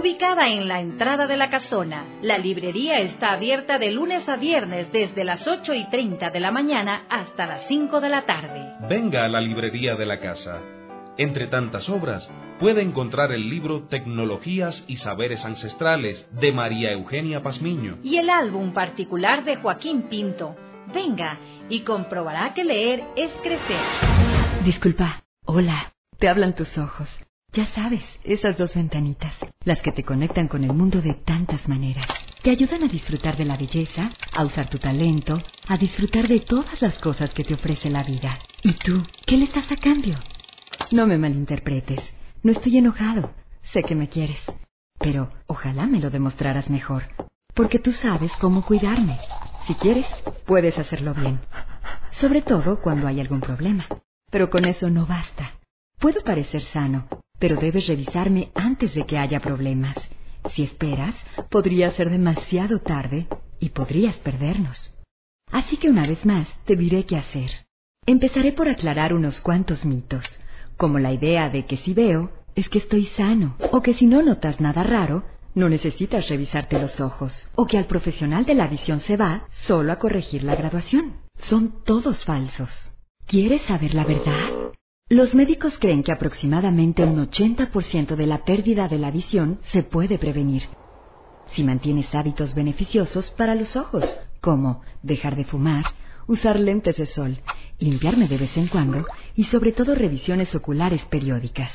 L: ubicada en la entrada de la casona. La librería está abierta de lunes a viernes desde las ocho y treinta de la mañana hasta las cinco de la tarde.
K: Venga a la librería de la casa. Entre tantas obras, puede encontrar el libro Tecnologías y Saberes Ancestrales de María Eugenia Pazmiño
L: y el álbum particular de Joaquín Pinto. Venga y comprobará que leer es crecer.
M: Disculpa, hola, te hablan tus ojos. Ya sabes, esas dos ventanitas, las que te conectan con el mundo de tantas maneras. Te ayudan a disfrutar de la belleza, a usar tu talento, a disfrutar de todas las cosas que te ofrece la vida. ¿Y tú, qué les das a cambio? No me malinterpretes, no estoy enojado, sé que me quieres, pero ojalá me lo demostraras mejor, porque tú sabes cómo cuidarme. Si quieres, puedes hacerlo bien, sobre todo cuando hay algún problema. Pero con eso no basta. Puedo parecer sano, pero debes revisarme antes de que haya problemas. Si esperas, podría ser demasiado tarde y podrías perdernos. Así que una vez más te diré qué hacer. Empezaré por aclarar unos cuantos mitos, como la idea de que si veo, es que estoy sano, o que si no notas nada raro, no necesitas revisarte los ojos, o que al profesional de la visión se va solo a corregir la graduación. Son todos falsos. ¿Quieres saber la verdad? Los médicos creen que aproximadamente un ochenta por ciento de la pérdida de la visión se puede prevenir si mantienes hábitos beneficiosos para los ojos, como dejar de fumar, usar lentes de sol, limpiarme de vez en cuando y sobre todo revisiones oculares periódicas.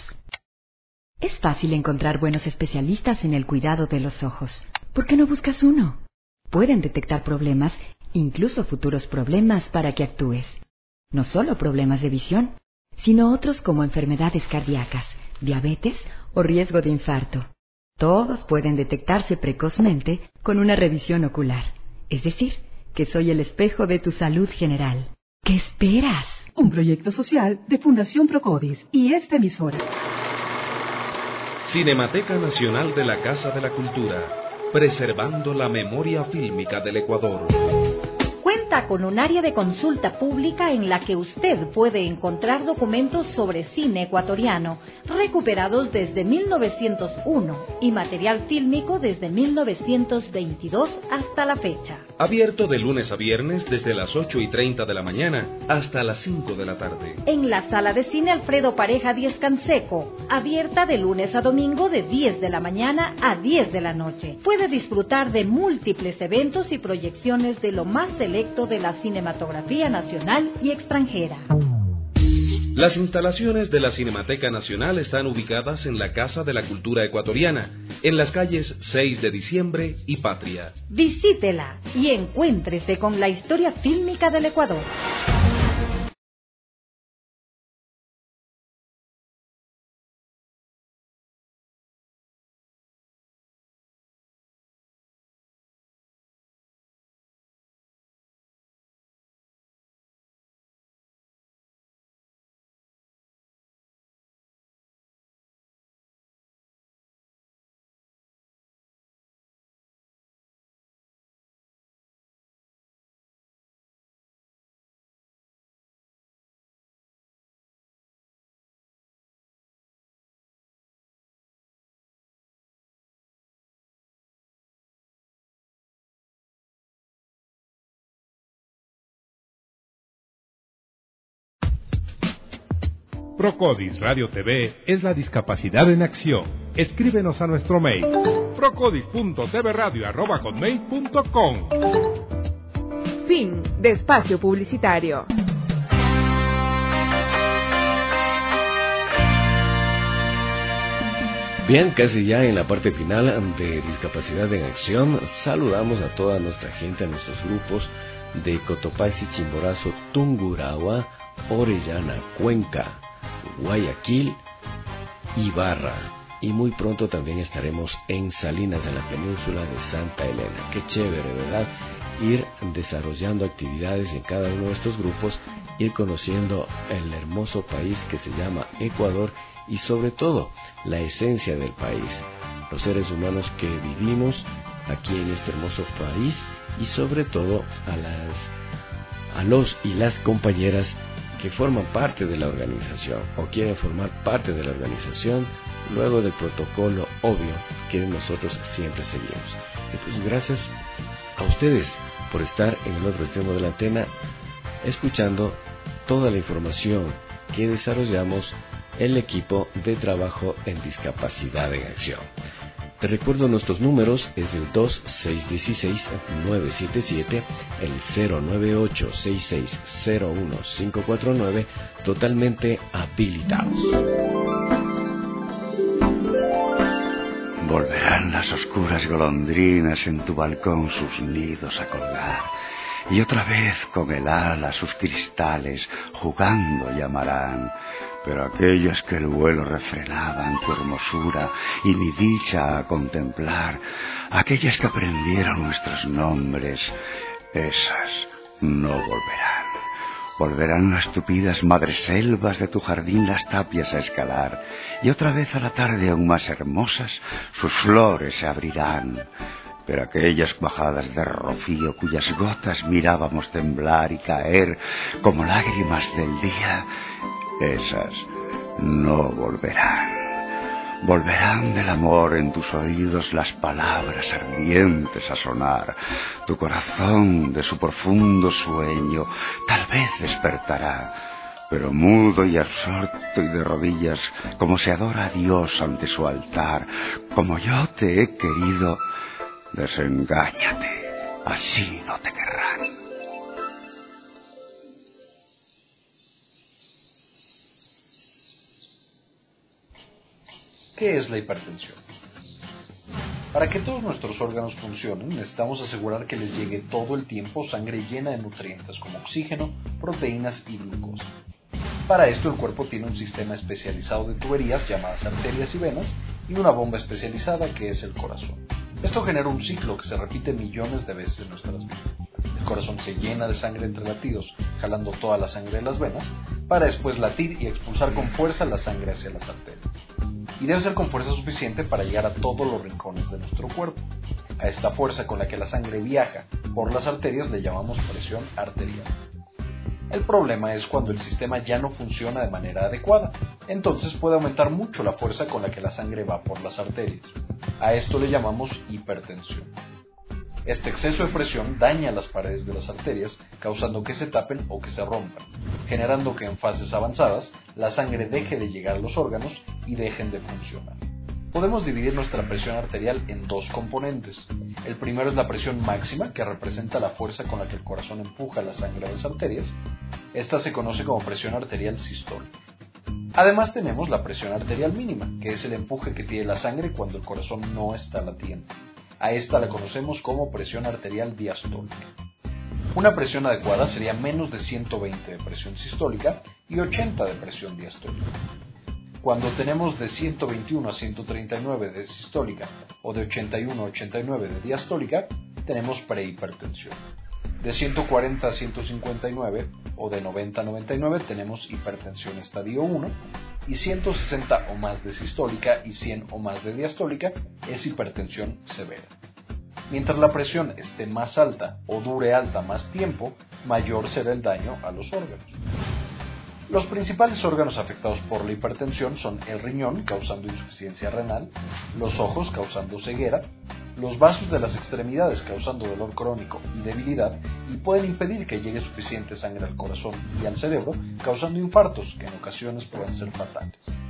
M: Es fácil encontrar buenos especialistas en el cuidado de los ojos. ¿Por qué no buscas uno? Pueden detectar problemas, incluso futuros problemas, para que actúes. No solo problemas de visión, sino otros como enfermedades cardíacas, diabetes o riesgo de infarto. Todos pueden detectarse precozmente con una revisión ocular. Es decir, que soy el espejo de tu salud general. ¿Qué esperas?
Q: Un proyecto social de Fundación Procodis y esta emisora.
K: Cinemateca Nacional de la Casa de la Cultura, preservando la memoria fílmica del Ecuador.
L: Cuenta con un área de consulta pública en la que usted puede encontrar documentos sobre cine ecuatoriano recuperados desde mil novecientos uno y material fílmico desde mil novecientos veintidós hasta la fecha.
K: Abierto de lunes a viernes desde las ocho y treinta de la mañana hasta las cinco de la tarde.
L: En la sala de cine Alfredo Pareja Díez Canseco, abierta de lunes a domingo de diez de la mañana a diez de la noche. Puede disfrutar de múltiples eventos y proyecciones de lo más selecto de la cinematografía nacional y extranjera.
K: Las instalaciones de la Cinemateca Nacional están ubicadas en la Casa de la Cultura Ecuatoriana, en las calles seis de diciembre y Patria.
L: Visítela y encuéntrese con la historia fílmica del Ecuador.
R: Procodis Radio T V es la discapacidad en acción. Escríbenos a nuestro mail procodis punto t v radio arroba hotmail punto com.
B: Fin de espacio publicitario.
E: Bien, casi ya en la parte final de Discapacidad en Acción, saludamos a toda nuestra gente, a nuestros grupos de Cotopaxi, Chimborazo, Tungurahua, Orellana, Cuenca, Guayaquil, Ibarra, y muy pronto también estaremos en Salinas, en la península de Santa Elena. Qué chévere, ¿verdad? Ir desarrollando actividades en cada uno de estos grupos, ir conociendo el hermoso país que se llama Ecuador y sobre todo la esencia del país, los seres humanos que vivimos aquí en este hermoso país y sobre todo a las a los y las compañeras que forman parte de la organización o quieren formar parte de la organización luego del protocolo obvio que nosotros siempre seguimos. Y pues gracias a ustedes por estar en el otro extremo de la antena, escuchando toda la información que desarrollamos el equipo de trabajo en Discapacidad en Acción. Te recuerdo nuestros números, es el dos seis uno seis nueve siete siete, el cero nueve ocho seis seis cero uno cinco cuatro nueve, totalmente habilitados.
S: Volverán las oscuras golondrinas en tu balcón sus nidos a colgar, y otra vez con el ala sus cristales jugando llamarán. Pero aquellas que el vuelo refrenaban tu hermosura y mi dicha a contemplar, aquellas que aprendieron nuestros nombres, esas no volverán. Volverán las tupidas madreselvas de tu jardín las tapias a escalar, y otra vez a la tarde aún más hermosas sus flores se abrirán. Pero aquellas cuajadas de rocío cuyas gotas mirábamos temblar y caer como lágrimas del día, esas no volverán. Volverán del amor en tus oídos las palabras ardientes a sonar. Tu corazón de su profundo sueño tal vez despertará, pero mudo y absorto y de rodillas, como se adora a Dios ante su altar, como yo te he querido, desengáñate, así no te querrán.
T: ¿Qué es la hipertensión? Para que todos nuestros órganos funcionen, necesitamos asegurar que les llegue todo el tiempo sangre llena de nutrientes como oxígeno, proteínas y glucosa. Para esto, el cuerpo tiene un sistema especializado de tuberías llamadas arterias y venas y una bomba especializada que es el corazón. Esto genera un ciclo que se repite millones de veces en nuestras vidas. El corazón se llena de sangre entre latidos, jalando toda la sangre de las venas, para después latir y expulsar con fuerza la sangre hacia las arterias. Y debe ser con fuerza suficiente para llegar a todos los rincones de nuestro cuerpo. A esta fuerza con la que la sangre viaja por las arterias le llamamos presión arterial. El problema es cuando el sistema ya no funciona de manera adecuada. Entonces puede aumentar mucho la fuerza con la que la sangre va por las arterias. A esto le llamamos hipertensión. Este exceso de presión daña las paredes de las arterias, causando que se tapen o que se rompan, generando que en fases avanzadas la sangre deje de llegar a los órganos y dejen de funcionar. Podemos dividir nuestra presión arterial en dos componentes. El primero es la presión máxima, que representa la fuerza con la que el corazón empuja la sangre a las arterias. Esta se conoce como presión arterial sistólica. Además tenemos la presión arterial mínima, que es el empuje que tiene la sangre cuando el corazón no está latiendo. A esta la conocemos como presión arterial diastólica. Una presión adecuada sería menos de ciento veinte de presión sistólica y ochenta de presión diastólica. Cuando tenemos de ciento veintiuno a ciento treinta y nueve de sistólica o de ochenta y uno a ochenta y nueve de diastólica, tenemos prehipertensión. De ciento cuarenta a ciento cincuenta y nueve o de noventa a noventa y nueve tenemos hipertensión estadio uno, y ciento sesenta o más de sistólica y cien o más de diastólica es hipertensión severa. Mientras la presión esté más alta o dure alta más tiempo, mayor será el daño a los órganos. Los principales órganos afectados por la hipertensión son el riñón, causando insuficiencia renal, los ojos, causando ceguera, los vasos de las extremidades, causando dolor crónico y debilidad, y pueden impedir que llegue suficiente sangre al corazón y al cerebro, causando infartos que en ocasiones pueden ser fatales.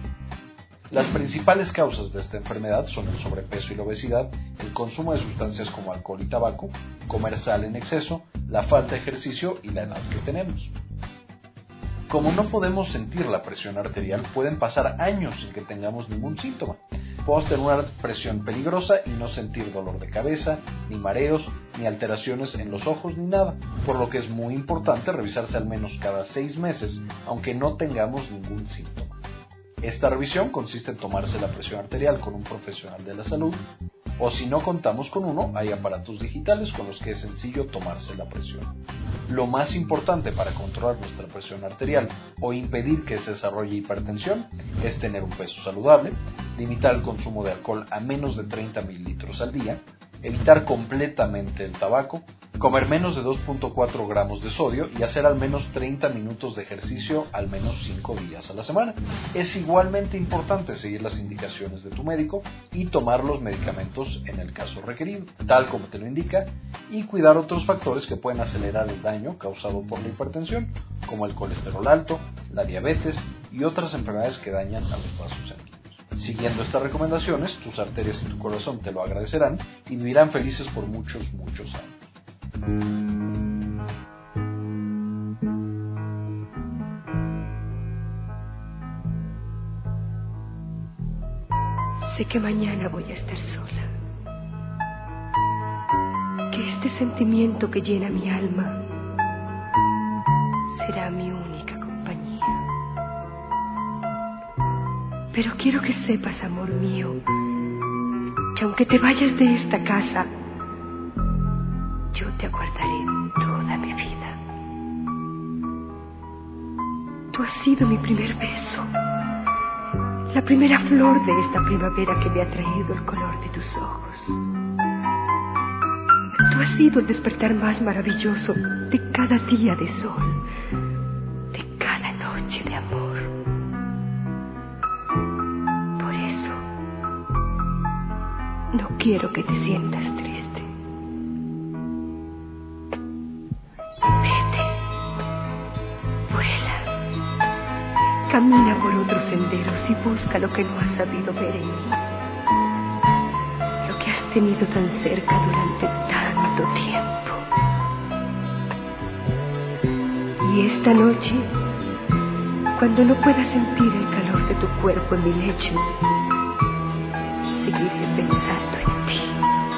T: Las principales causas de esta enfermedad son el sobrepeso y la obesidad, el consumo de sustancias como alcohol y tabaco, comer sal en exceso, la falta de ejercicio y la edad que tenemos. Como no podemos sentir la presión arterial, pueden pasar años sin que tengamos ningún síntoma. Podemos tener una presión peligrosa y no sentir dolor de cabeza, ni mareos, ni alteraciones en los ojos, ni nada, por lo que es muy importante revisarse al menos cada seis meses, aunque no tengamos ningún síntoma. Esta revisión consiste en tomarse la presión arterial con un profesional de la salud, o si no contamos con uno, hay aparatos digitales con los que es sencillo tomarse la presión. Lo más importante para controlar nuestra presión arterial o impedir que se desarrolle hipertensión es tener un peso saludable, limitar el consumo de alcohol a menos de treinta mililitros al día, evitar completamente el tabaco, comer menos de dos punto cuatro gramos de sodio y hacer al menos treinta minutos de ejercicio al menos cinco días a la semana. Es igualmente importante seguir las indicaciones de tu médico y tomar los medicamentos en el caso requerido, tal como te lo indica, y cuidar otros factores que pueden acelerar el daño causado por la hipertensión, como el colesterol alto, la diabetes y otras enfermedades que dañan a los vasos sanguíneos. Siguiendo estas recomendaciones, tus arterias y tu corazón te lo agradecerán y vivirán felices por muchos, muchos años.
F: Sé que mañana voy a estar sola, que este sentimiento que llena mi alma será mi única compañía. Pero quiero que sepas, amor mío, que aunque te vayas de esta casa, yo te aguardaré toda mi vida. Tú has sido mi primer beso, la primera flor de esta primavera que me ha traído el color de tus ojos. Tú has sido el despertar más maravilloso de cada día de sol, de cada noche de amor. Por eso, no quiero que te sientas triste. Camina por otros senderos y busca lo que no has sabido ver en mí, lo que has tenido tan cerca durante tanto tiempo. Y esta noche, cuando no pueda sentir el calor de tu cuerpo en mi lecho, seguiré pensando en ti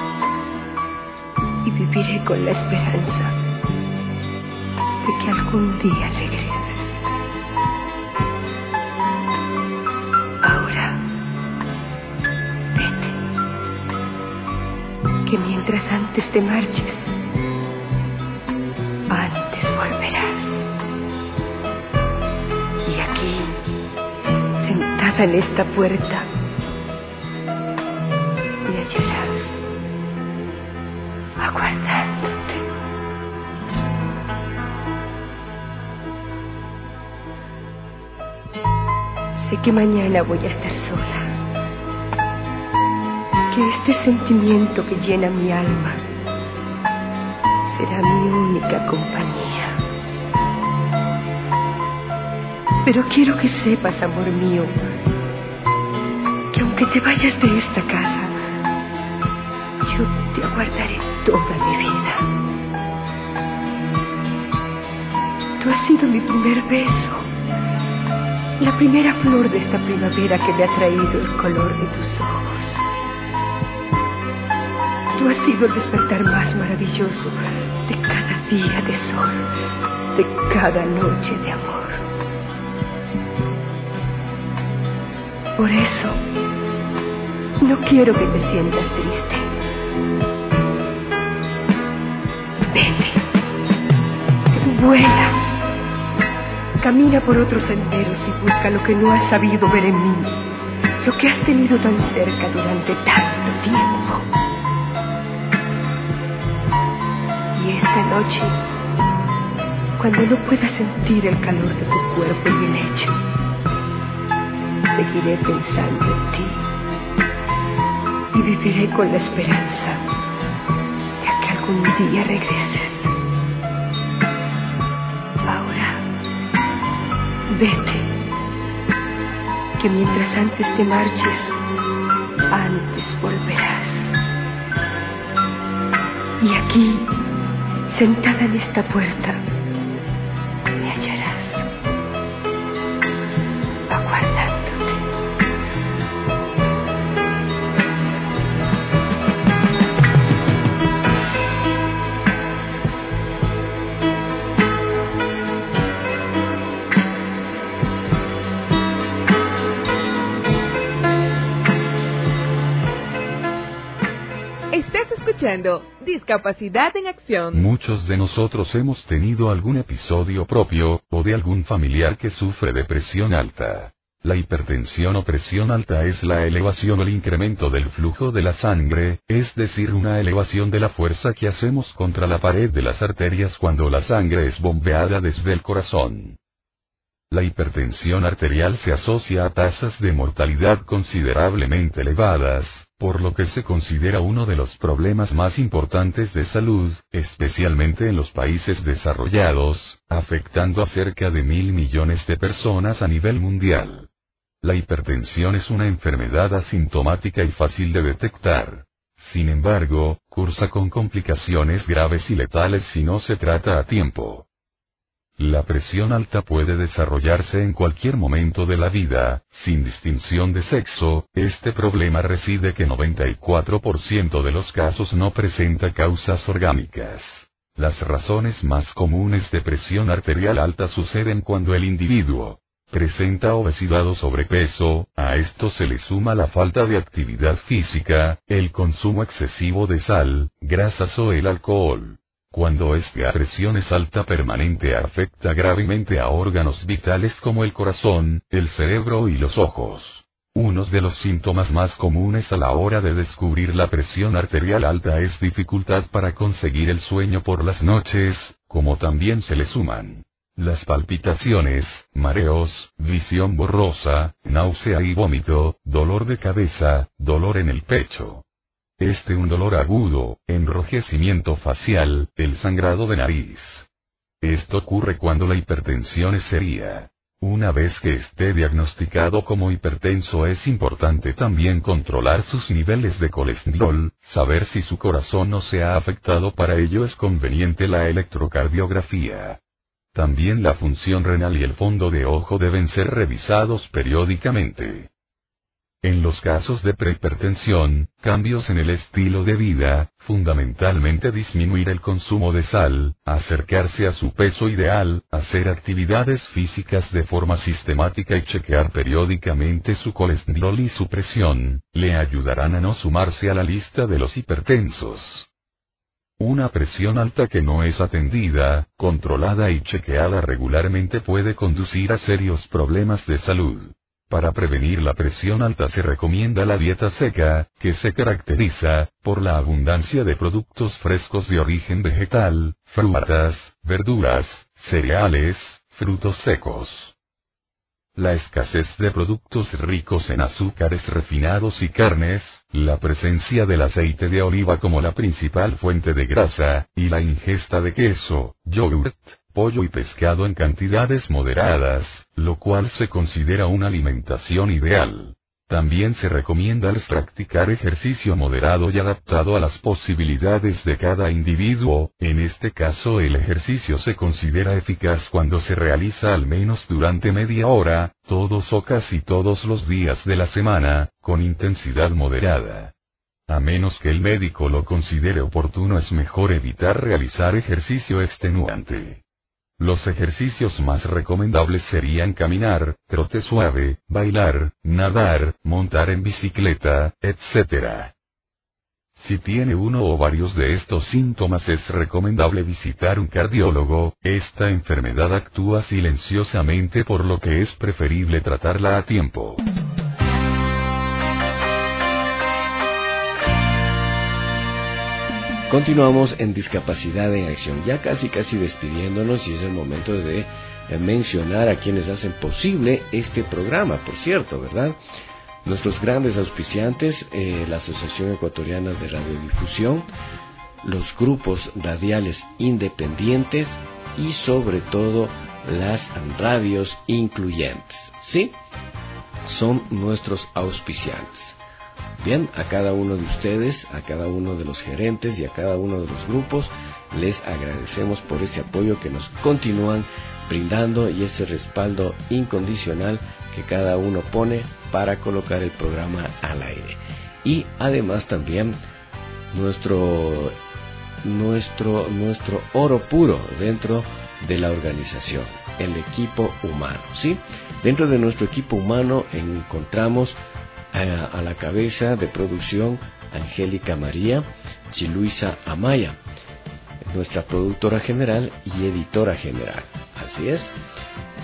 F: y viviré con la esperanza de que algún día regreses. Que mientras antes te marches, antes volverás. Y aquí, sentada en esta puerta, me hallarás aguardándote. Sé que mañana voy a estar sola, que este sentimiento que llena mi alma será mi única compañía. Pero quiero que sepas, amor mío, que aunque te vayas de esta casa, yo te aguardaré toda mi vida. Tú has sido mi primer beso, la primera flor de esta primavera que me ha traído el color de tus ojos. Tú has sido el despertar más maravilloso de cada día de sol, de cada noche de amor. Por eso, no quiero que te sientas triste. Vete, vuela, camina por otros senderos y busca lo que no has sabido ver en mí, lo que has tenido tan cerca durante tanto tiempo. Y esta noche, cuando no puedas sentir el calor de tu cuerpo en mi lecho, seguiré pensando en ti y viviré con la esperanza de que algún día regreses. Ahora, vete, que mientras antes te marches, antes volverás. Y aquí, sentada en esta puerta, me hallarás aguardándote.
B: Estás escuchando Discapacidad en Acción.
G: Muchos de nosotros hemos tenido algún episodio propio, o de algún familiar que sufre de presión alta. La hipertensión o presión alta es la elevación o el incremento del flujo de la sangre, es decir, una elevación de la fuerza que hacemos contra la pared de las arterias cuando la sangre es bombeada desde el corazón. La hipertensión arterial se asocia a tasas de mortalidad considerablemente elevadas, por lo que se considera uno de los problemas más importantes de salud, especialmente en los países desarrollados, afectando a cerca de mil millones de personas a nivel mundial. La hipertensión es una enfermedad asintomática y fácil de detectar. Sin embargo, cursa con complicaciones graves y letales si no se trata a tiempo. La presión alta puede desarrollarse en cualquier momento de la vida, sin distinción de sexo. Este problema reside que noventa y cuatro por ciento de los casos no presenta causas orgánicas. Las razones más comunes de presión arterial alta suceden cuando el individuo presenta obesidad o sobrepeso. A esto se le suma la falta de actividad física, el consumo excesivo de sal, grasas o el alcohol. Cuando esta presión es alta permanente afecta gravemente a órganos vitales como el corazón, el cerebro y los ojos. Uno de los síntomas más comunes a la hora de descubrir la presión arterial alta es dificultad para conseguir el sueño por las noches, como también se le suman las palpitaciones, mareos, visión borrosa, náusea y vómito, dolor de cabeza, dolor en el pecho. Este un dolor agudo, enrojecimiento facial, el sangrado de nariz. Esto ocurre cuando la hipertensión es seria. Una vez que esté diagnosticado como hipertenso es importante también controlar sus niveles de colesterol, saber si su corazón no se ha afectado. Para ello es conveniente la electrocardiografía. También la función renal y el fondo de ojo deben ser revisados periódicamente. En los casos de prehipertensión, cambios en el estilo de vida, fundamentalmente disminuir el consumo de sal, acercarse a su peso ideal, hacer actividades físicas de forma sistemática y chequear periódicamente su colesterol y su presión, le ayudarán a no sumarse a la lista de los hipertensos. Una presión alta que no es atendida, controlada y chequeada regularmente puede conducir a serios problemas de salud. Para prevenir la presión alta se recomienda la dieta seca, que se caracteriza por la abundancia de productos frescos de origen vegetal, frutas, verduras, cereales, frutos secos. La escasez de productos ricos en azúcares refinados y carnes, la presencia del aceite de oliva como la principal fuente de grasa, y la ingesta de queso, yogurt, pollo y pescado en cantidades moderadas, lo cual se considera una alimentación ideal. También se recomienda practicar ejercicio moderado y adaptado a las posibilidades de cada individuo. En este caso el ejercicio se considera eficaz cuando se realiza al menos durante media hora, todos o casi todos los días de la semana, con intensidad moderada. A menos que el médico lo considere oportuno, es mejor evitar realizar ejercicio extenuante. Los ejercicios más recomendables serían caminar, trote suave, bailar, nadar, montar en bicicleta, etcétera. Si tiene uno o varios de estos síntomas es recomendable visitar un cardiólogo. Esta enfermedad actúa silenciosamente, por lo que es preferible tratarla a tiempo.
E: Continuamos en Discapacidad en Acción, ya casi casi despidiéndonos, y es el momento de eh, mencionar a quienes hacen posible este programa, por cierto, ¿verdad? Nuestros grandes auspiciantes, eh, la Asociación Ecuatoriana de Radiodifusión, los grupos radiales independientes y sobre todo las radios incluyentes, ¿sí? Son nuestros auspiciantes. Bien, a cada uno de ustedes, a cada uno de los gerentes y a cada uno de los grupos, les agradecemos por ese apoyo que nos continúan brindando y ese respaldo incondicional que cada uno pone para colocar el programa al aire. Y además también nuestro, nuestro, nuestro oro puro dentro de la organización, el equipo humano, ¿sí? Dentro de nuestro equipo humano encontramos a la cabeza de producción Angélica María Chiluisa Amaya, nuestra productora general y editora general. Así es.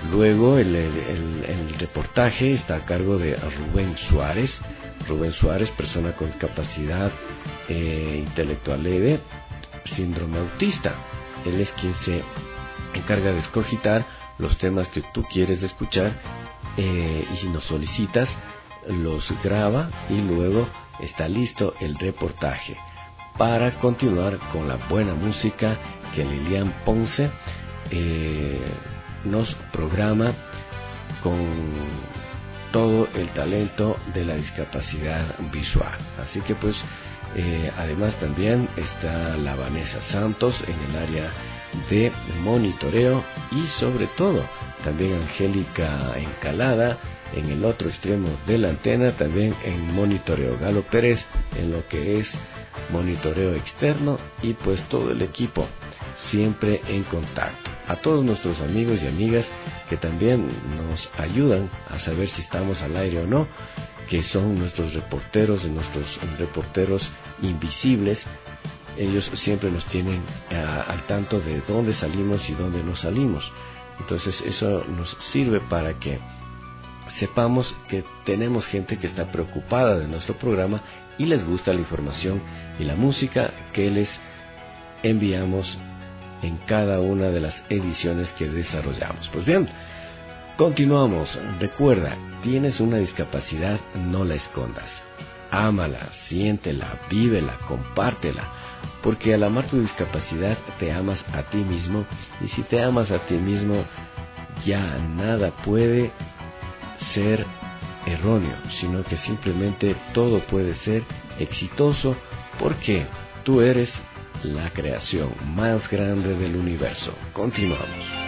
E: Luego el, el, el, el reportaje está a cargo de Rubén Suárez. Rubén Suárez, persona con discapacidad eh, intelectual leve, síndrome autista. Él es quien se encarga de escogitar los temas que tú quieres escuchar eh, y si nos solicitas, los graba y luego está listo el reportaje para continuar con la buena música que Lilian Ponce eh, nos programa con todo el talento de la discapacidad visual. Así que pues eh, además también está la Vanessa Santos en el área de monitoreo y sobre todo también Angélica Encalada en el otro extremo de la antena, también en monitoreo, Galo Pérez en lo que es monitoreo externo y pues todo el equipo siempre en contacto. A todos nuestros amigos y amigas que también nos ayudan a saber si estamos al aire o no, que son nuestros reporteros, nuestros reporteros invisibles. Ellos siempre nos tienen a, al tanto de dónde salimos y dónde no salimos. Entonces eso nos sirve para que sepamos que tenemos gente que está preocupada de nuestro programa y les gusta la información y la música que les enviamos en cada una de las ediciones que desarrollamos. Pues bien, continuamos. Recuerda, tienes una discapacidad, no la escondas. Ámala, siéntela, vívela, compártela, porque al amar tu discapacidad te amas a ti mismo, y si te amas a ti mismo, ya nada puede ser erróneo, sino que simplemente todo puede ser exitoso, porque tú eres la creación más grande del universo. Continuamos.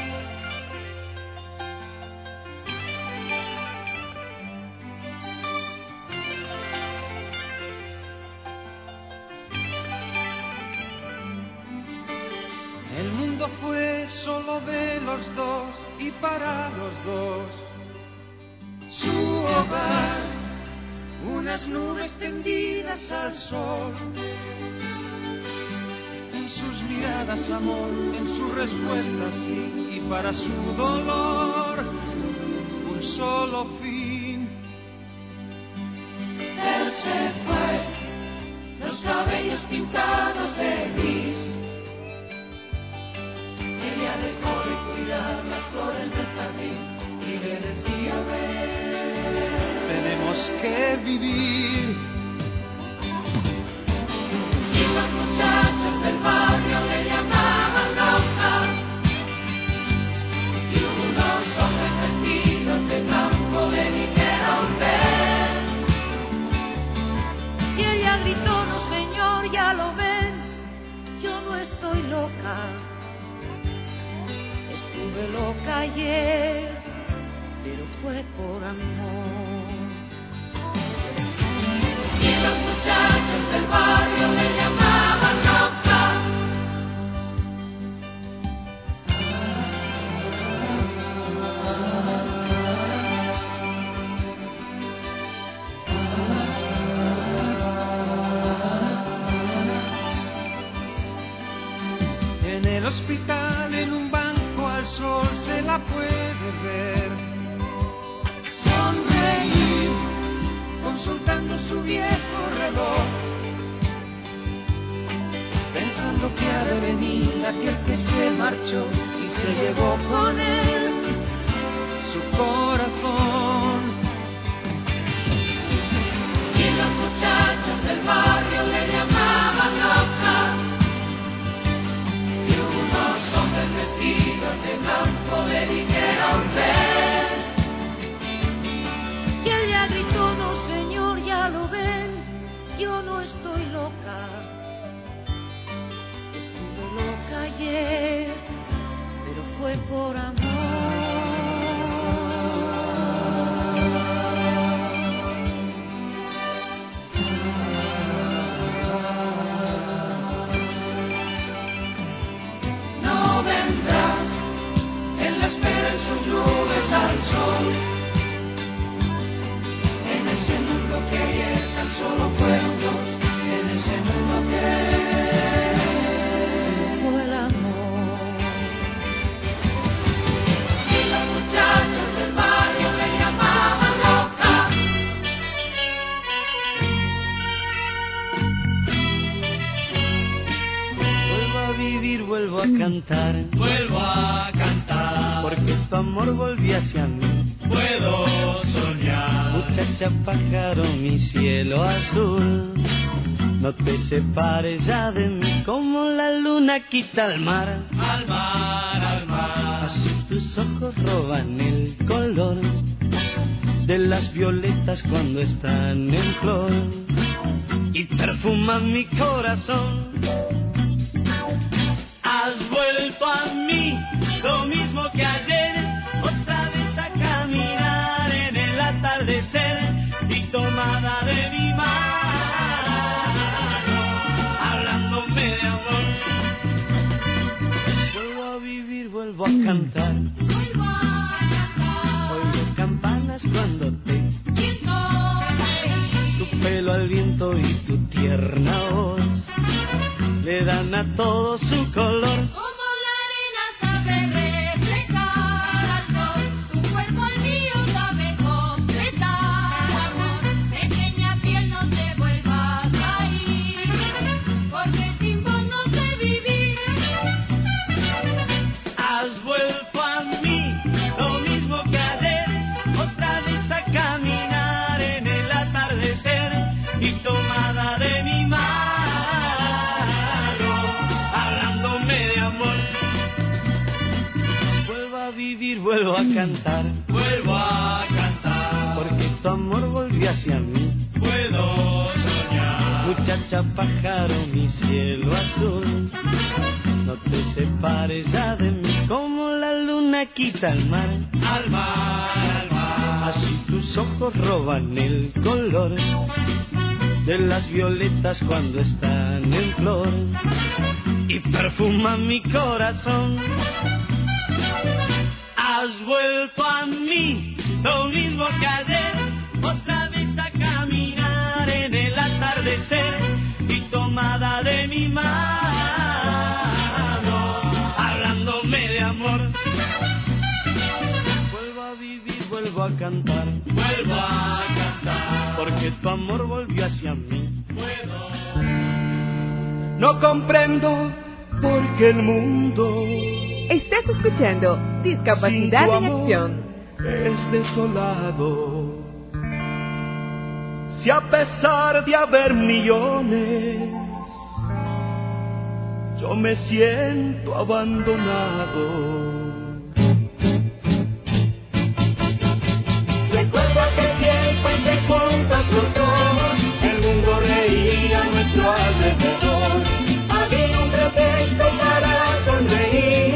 O: El mundo fue solo de los dos y para los dos. Su hogar, unas nubes tendidas al sol. En sus miradas amor, en sus respuestas sí, y para su dolor un solo fin.
F: Él se fue, los cabellos pintados de gris. Ella dejó de cuidar las flores del jardín y le decía ven.
O: Tenemos que vivir.
F: Y los muchachos del barrio le llamaban loca. Y unos hombres vestidos de blanco le dijeron ven. Y ella gritó no señor, ya lo ven, yo no estoy loca. Estuve loca ayer, pero fue por amor. Y los muchachos del barrio le llamaban loca.
O: En el hospital, en un banco al sol se la puede ver sonreír, consultando su viejo reloj, pensando que ha de venir aquel que se marchó y se llevó con él su corazón.
F: Y los muchachos del barrio le llamaban loca. Y unos hombres vestidos de blanco le dijeron ven. Y ella gritó no señor, ya lo ven, yo no estoy loca. Estuve loca ayer, pero fue por amor. No vendrá, él la espera en sus nubes al sol. En ese mundo que ayer tan solo fueron dos, en ese mundo que fue el amor.
U: cantar,
V: vuelvo a cantar,
U: porque tu amor volvió hacia mí.
V: Puedo soñar,
U: muchacha pájaro, mi cielo azul, no te separes ya de mí, como la luna quita al mar.
V: Al mar, al mar,
U: así tus ojos roban el color de las violetas cuando están en flor y perfuman mi corazón.
V: Has vuelto a mí, lo mismo que ayer, otra vez a caminar en el atardecer y tomada de mi mano, hablándome de amor.
U: Vuelvo a vivir, vuelvo a cantar,
V: vuelvo a cantar,
U: oigo campanas cuando te
V: siento reír,
U: tu pelo al viento y tu tierna voz le dan a todo su color.
V: Como la arena sabe reflejar al sol, tu cuerpo al mío sabe completar, amor. Pequeña piel, no te vuelvas a ir, porque sin vos no sé vivir. Has vuelto a mí, lo mismo que ayer, otra vez a caminar en el atardecer y tomada de mi mano,
U: vuelvo a cantar,
V: vuelvo a cantar,
U: porque tu amor volvió hacia mí.
V: Puedo soñar,
U: muchacha pájaro, mi cielo azul, no te separes ya de mí, como la luna quita al mar.
V: Al mar, al mar,
U: así tus ojos roban el color de las violetas cuando están en flor y perfuman mi corazón.
V: Has vuelto a mí, lo mismo que ayer, otra vez a caminar en el atardecer y tomada de mi mano, hablándome de amor.
U: Vuelvo a vivir, vuelvo a cantar,
V: vuelvo a cantar,
U: porque tu amor volvió hacia mí.
V: Puedo.
H: No comprendo por qué el mundo
B: Estás escuchando Discapacidad en Acción.
H: Es desolado. Si a pesar de haber millones, yo me siento abandonado.
V: Recuerdo aquel tiempo en que juntos los dos el mundo reía a nuestro alrededor. Había un pretexto para sonreír.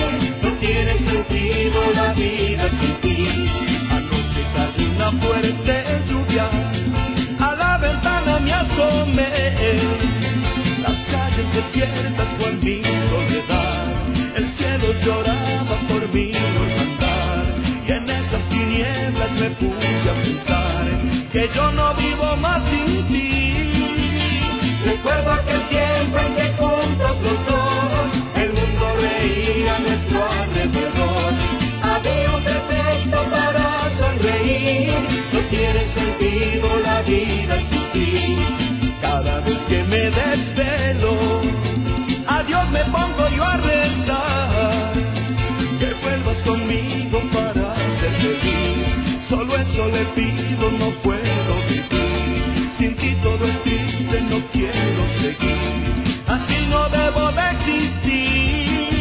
V: La vida sin ti.
H: Anoche cayó una fuerte lluvia, a la ventana me asomé, las calles desiertas por mi soledad, el cielo lloraba por mi orfandad, y en esas tinieblas me puse a pensar que yo no vivo más sin ti.
V: Recuerdo aquel tiempo en que juntos los dos el mundo reía a nuestro alrededor. Había un pretexto para sonreír, no tiene sentido la vida sin ti.
H: Cada vez que me desvelo, a Dios me pongo yo a rezar, que vuelvas conmigo para ser feliz. Solo eso le pido, no puedo vivir, sin ti todo es triste, no quiero seguir, así no debo de existir.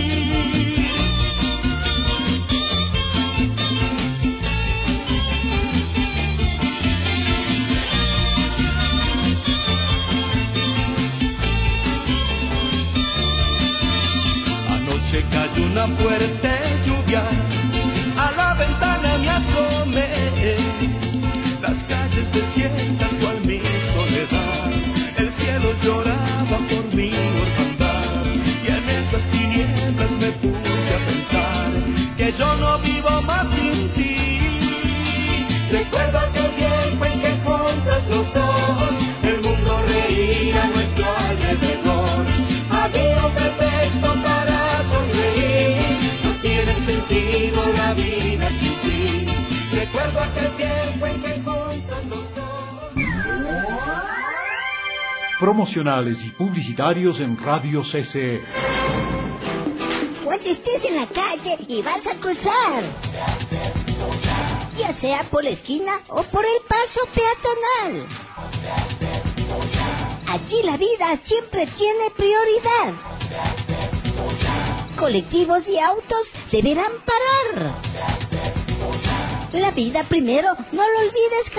H: Cayó una fuerte lluvia, a la ventana me asomé, las calles desiertas cual mi soledad, el cielo lloraba por mi orfandad, y en esas tinieblas me puse a pensar que yo no vivo más sin ti.
V: Recuerdo aquel tiempo en que juntos los dos el mundo reía a nuestro alrededor. Había un pretexto para sonreír, no tiene sentido la vida sin ti. Recuerdo aquel tiempo en que juntos los dos.
A: Promocionales y publicitarios en Radio C C E.
D: donde estés en la calle y vas a cruzar, ya sea por la esquina o por el paso peatonal. Allí la vida siempre tiene prioridad. Colectivos y autos deberán parar. La vida primero, no lo olvides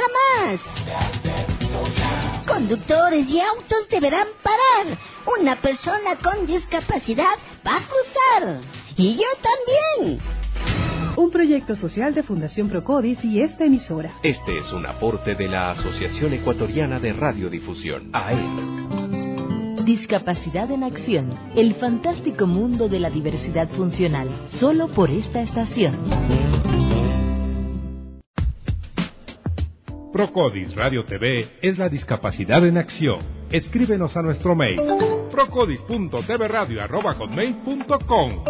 D: jamás. Conductores y autos deberán parar. Una persona con discapacidad va a cruzar. Y yo también.
Q: Un proyecto social de Fundación Procodis y esta emisora.
J: Este es un aporte de la Asociación Ecuatoriana de Radiodifusión, A E S.
C: Discapacidad en Acción, el fantástico mundo de la diversidad funcional, solo por esta estación.
R: Procodis Radio T V es la discapacidad en acción. Escríbenos a nuestro mail procodis punto t v radio arroba hotmail punto com.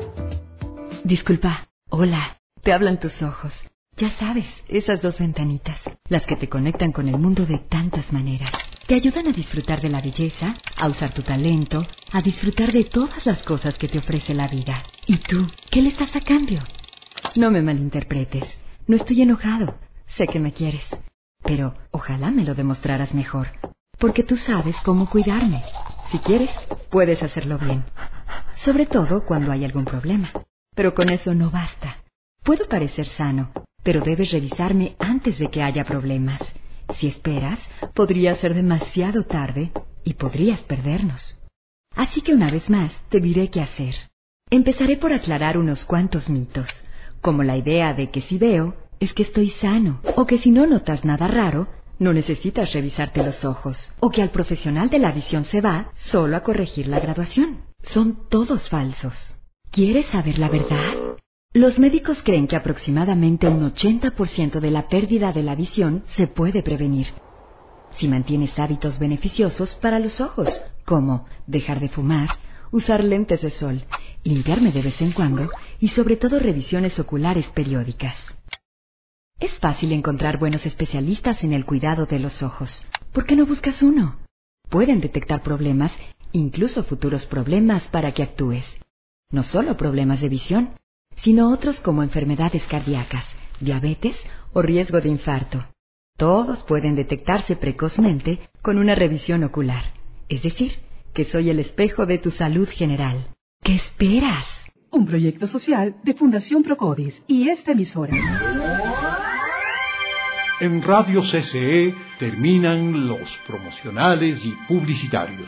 M: Disculpa, hola, te hablan tus ojos. Ya sabes, esas dos ventanitas, las que te conectan con el mundo de tantas maneras. Te ayudan a disfrutar de la belleza, a usar tu talento, a disfrutar de todas las cosas que te ofrece la vida. ¿Y tú, qué les das a cambio? No me malinterpretes, no estoy enojado, sé que me quieres. Pero ojalá me lo demostraras mejor, porque tú sabes cómo cuidarme. Si quieres, puedes hacerlo bien, sobre todo cuando hay algún problema. Pero con eso no basta. Puedo parecer sano, pero debes revisarme antes de que haya problemas. Si esperas, podría ser demasiado tarde y podrías perdernos. Así que una vez más te diré qué hacer. Empezaré por aclarar unos cuantos mitos, como la idea de que si veo, es que estoy sano, o que si no notas nada raro, no necesitas revisarte los ojos, o que al profesional de la visión se va solo a corregir la graduación. Son todos falsos. ¿Quieres saber la verdad? Los médicos creen que aproximadamente un ochenta por ciento de la pérdida de la visión se puede prevenir si mantienes hábitos beneficiosos para los ojos, como dejar de fumar, usar lentes de sol, limpiarme de vez en cuando y sobre todo revisiones oculares periódicas. Es fácil encontrar buenos especialistas en el cuidado de los ojos. ¿Por qué no buscas uno? Pueden detectar problemas, incluso futuros problemas, para que actúes. No solo problemas de visión, sino otros como enfermedades cardíacas, diabetes o riesgo de infarto. Todos pueden detectarse precozmente con una revisión ocular. Es decir, que soy el espejo de tu salud general. ¿Qué esperas?
Q: Un proyecto social de Fundación Procodis y esta emisora.
A: En Radio C C E terminan los promocionales y publicitarios.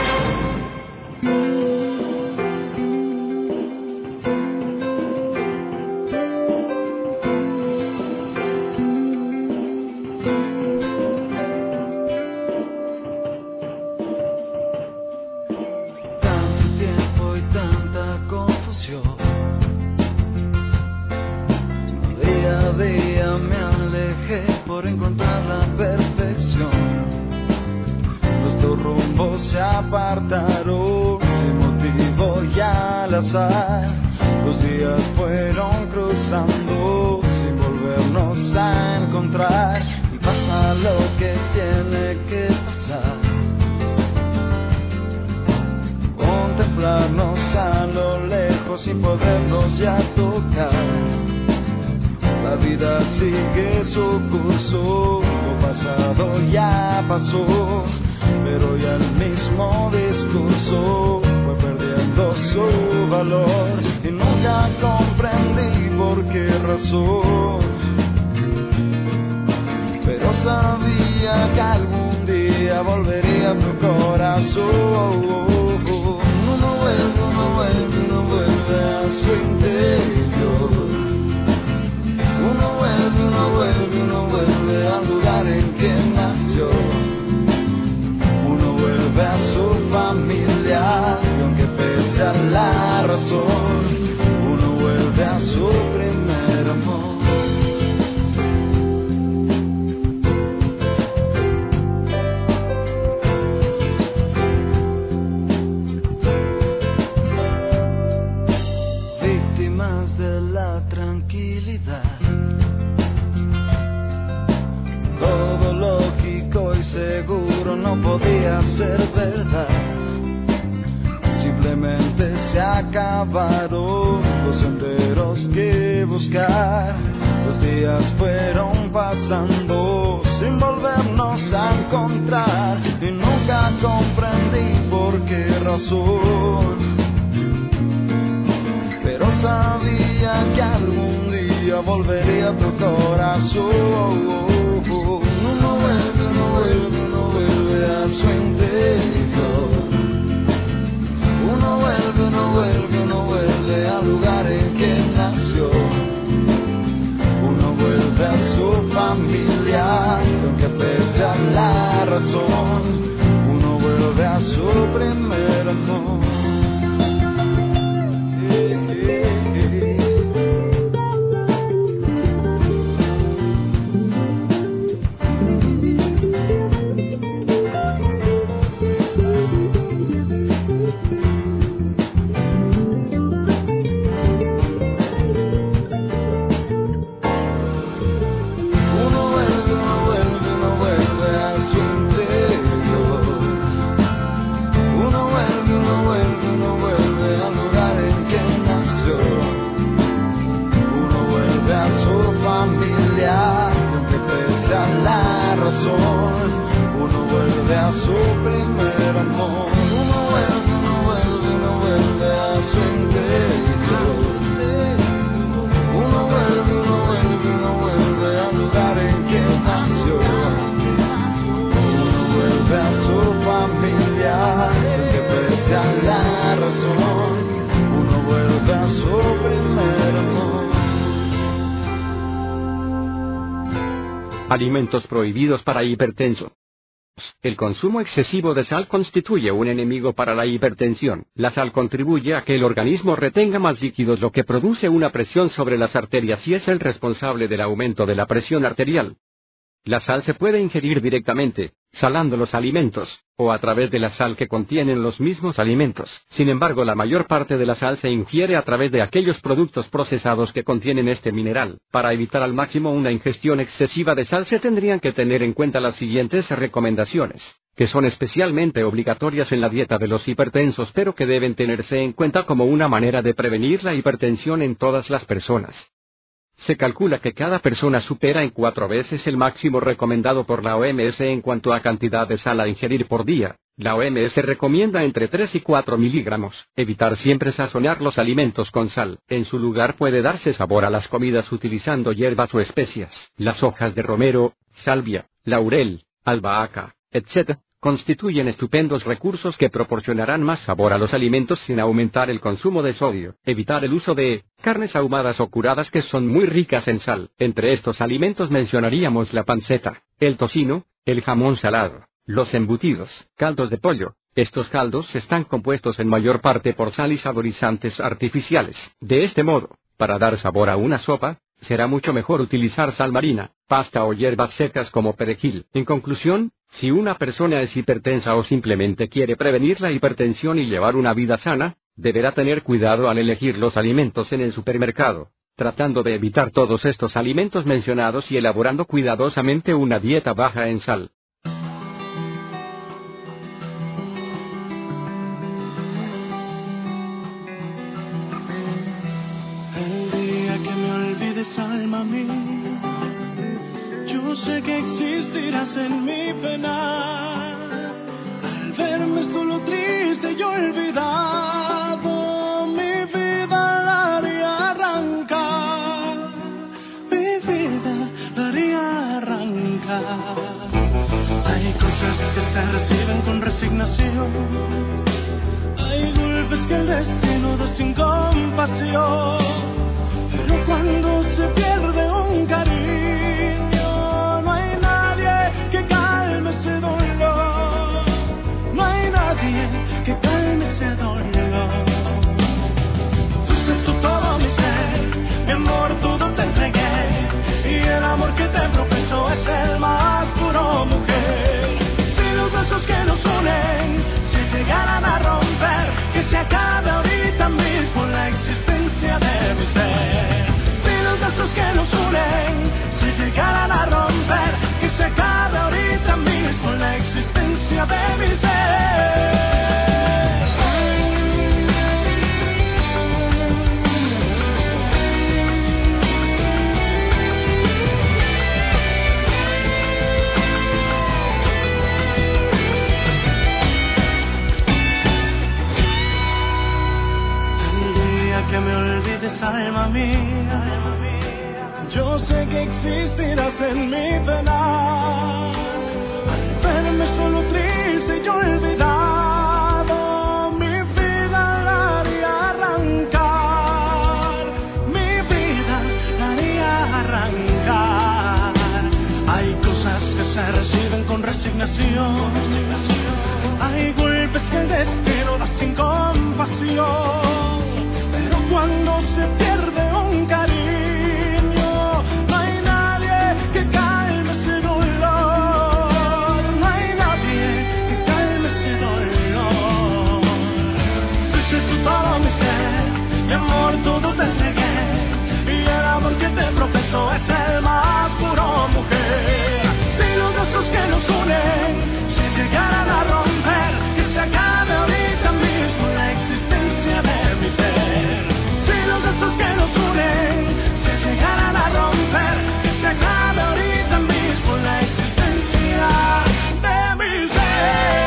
W: Se apartaron sin motivo y al azar. Los días fueron cruzando sin volvernos a encontrar. Y pasa lo que tiene que pasar. Contemplarnos a lo lejos sin podernos ya tocar. La vida sigue su curso, lo pasado ya pasó. Pero ya el mismo discurso fue perdiendo su valor y nunca comprendí por qué razón. Pero sabía que algún día volvería a tu corazón. Uno vuelve, uno vuelve, uno vuelve a su interior. Uno vuelve, uno vuelve, uno vuelve al lugar en que nació. A su familia, y aunque pese a la razón, uno vuelve a su primer amor. Víctimas de la tranquilidad, todo lógico y seguro no podía ser verdad. simplemente se acabaron los senderos que buscar. Los días fueron pasando sin volvernos a encontrar y nunca comprendí por qué razón, pero sabía que algún día volvería a tu corazón. Uno vuelve, uno vuelve, uno vuelve a su interior. Uno vuelve, uno vuelve, uno vuelve al lugar en que nació. Uno vuelve a su familia, aunque pese a la razón. Uno vuelve a su primer amor. Uno vuelve a su primer amor. Uno vuelve, uno vuelve, uno vuelve a su interior. Uno vuelve, uno vuelve, uno vuelve al lugar en que nació. Uno vuelve a su familia, que pese a la razón. Uno vuelve a su primer amor.
I: Alimentos prohibidos para hipertensos. El consumo excesivo de sal constituye un enemigo para la hipertensión. La sal contribuye a que el organismo retenga más líquidos, lo que produce una presión sobre las arterias y es el responsable del aumento de la presión arterial. La sal se puede ingerir directamente, salando los alimentos, o a través de la sal que contienen los mismos alimentos. Sin embargo, la mayor parte de la sal se ingiere a través de aquellos productos procesados que contienen este mineral. Para evitar al máximo una ingestión excesiva de sal se tendrían que tener en cuenta las siguientes recomendaciones, que son especialmente obligatorias en la dieta de los hipertensos, pero que deben tenerse en cuenta como una manera de prevenir la hipertensión en todas las personas. Se calcula que cada persona supera en cuatro veces el máximo recomendado por la O M S en cuanto a cantidad de sal a ingerir por día. La O M S recomienda entre tres y cuatro miligramos. Evitar siempre sazonar los alimentos con sal. En su lugar puede darse sabor a las comidas utilizando hierbas o especias. Las hojas de romero, salvia, laurel, albahaca, etcétera, constituyen estupendos recursos que proporcionarán más sabor a los alimentos sin aumentar el consumo de sodio. Evitar el uso de carnes ahumadas o curadas que son muy ricas en sal. Entre estos alimentos mencionaríamos la panceta, el tocino, el jamón salado, los embutidos, caldos de pollo. Estos caldos están compuestos en mayor parte por sal y saborizantes artificiales. De este modo, para dar sabor a una sopa, será mucho mejor utilizar sal marina, pasta o hierbas secas como perejil. En conclusión, si una persona es hipertensa o simplemente quiere prevenir la hipertensión y llevar una vida sana, deberá tener cuidado al elegir los alimentos en el supermercado, tratando de evitar todos estos alimentos mencionados y elaborando cuidadosamente una dieta baja en sal.
V: El día que me olvides, alma mía, yo sé que existirás en mi pena. Al verme solo triste y olvidado, mi vida la haría arrancar. Mi vida la haría arrancar. Hay cosas que se reciben con resignación. Hay golpes que el destino da sin compasión. Pero cuando se pierde un cariño, que calme ese dolor, no hay nadie que calme ese dolor. Tú eres tú todo mi ser, mi amor todo te entregué, y el amor que te profeso es el más puro, mujer. Si los lazos que nos unen se llegaran a romper, que se acabe ahorita mismo la existencia de mi ser. Si los lazos que nos unen
U: alma mía. Yo sé que existirás en mi pena, al verme solo triste y olvidado, mi vida la haría arrancar, mi vida la haría arrancar. Hay cosas que se reciben con resignación, hay golpes que el destino da sin compasión, pero cuando se pierde un cariño, mi amor, todo te entregué, y el amor que te profeso es el más puro, mujer. Si los lazos que nos unen se llegaran a romper, que se acabe ahorita mismo la existencia de mi ser. Si los lazos que nos unen se llegaran a romper, que se acabe ahorita mismo la existencia de mi ser.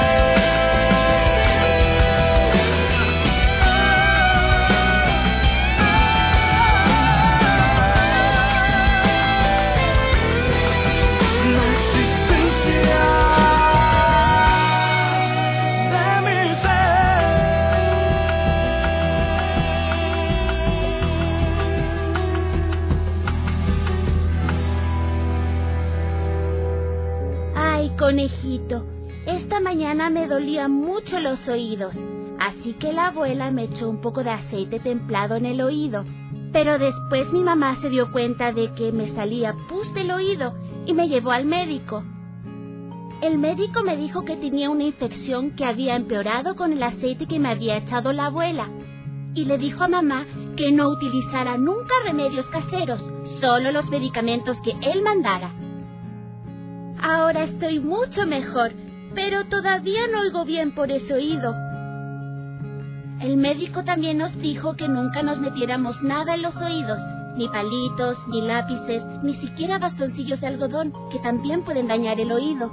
K: Conejito, esta mañana me dolían mucho los oídos, así que la abuela me echó un poco de aceite templado en el oído. Pero después mi mamá se dio cuenta de que me salía pus del oído y me llevó al médico. El médico me dijo que tenía una infección que había empeorado con el aceite que me había echado la abuela, y le dijo a mamá que no utilizara nunca remedios caseros, solo los medicamentos que él mandara. Ahora estoy mucho mejor, pero todavía no oigo bien por ese oído. El médico también nos dijo que nunca nos metiéramos nada en los oídos, ni palitos, ni lápices, ni siquiera bastoncillos de algodón, que también pueden dañar el oído.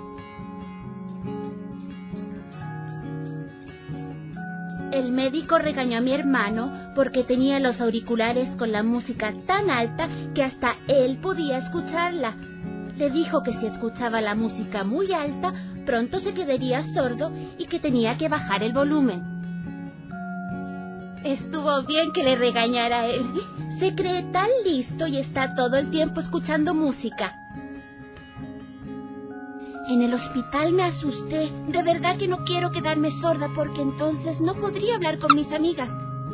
K: El médico regañó a mi hermano porque tenía los auriculares con la música tan alta que hasta él podía escucharla. Le dijo que si escuchaba la música muy alta, pronto se quedaría sordo y que tenía que bajar el volumen. Estuvo bien que le regañara a él. Se cree tan listo y está todo el tiempo escuchando música. En el hospital me asusté. De verdad que no quiero quedarme sorda porque entonces no podría hablar con mis amigas.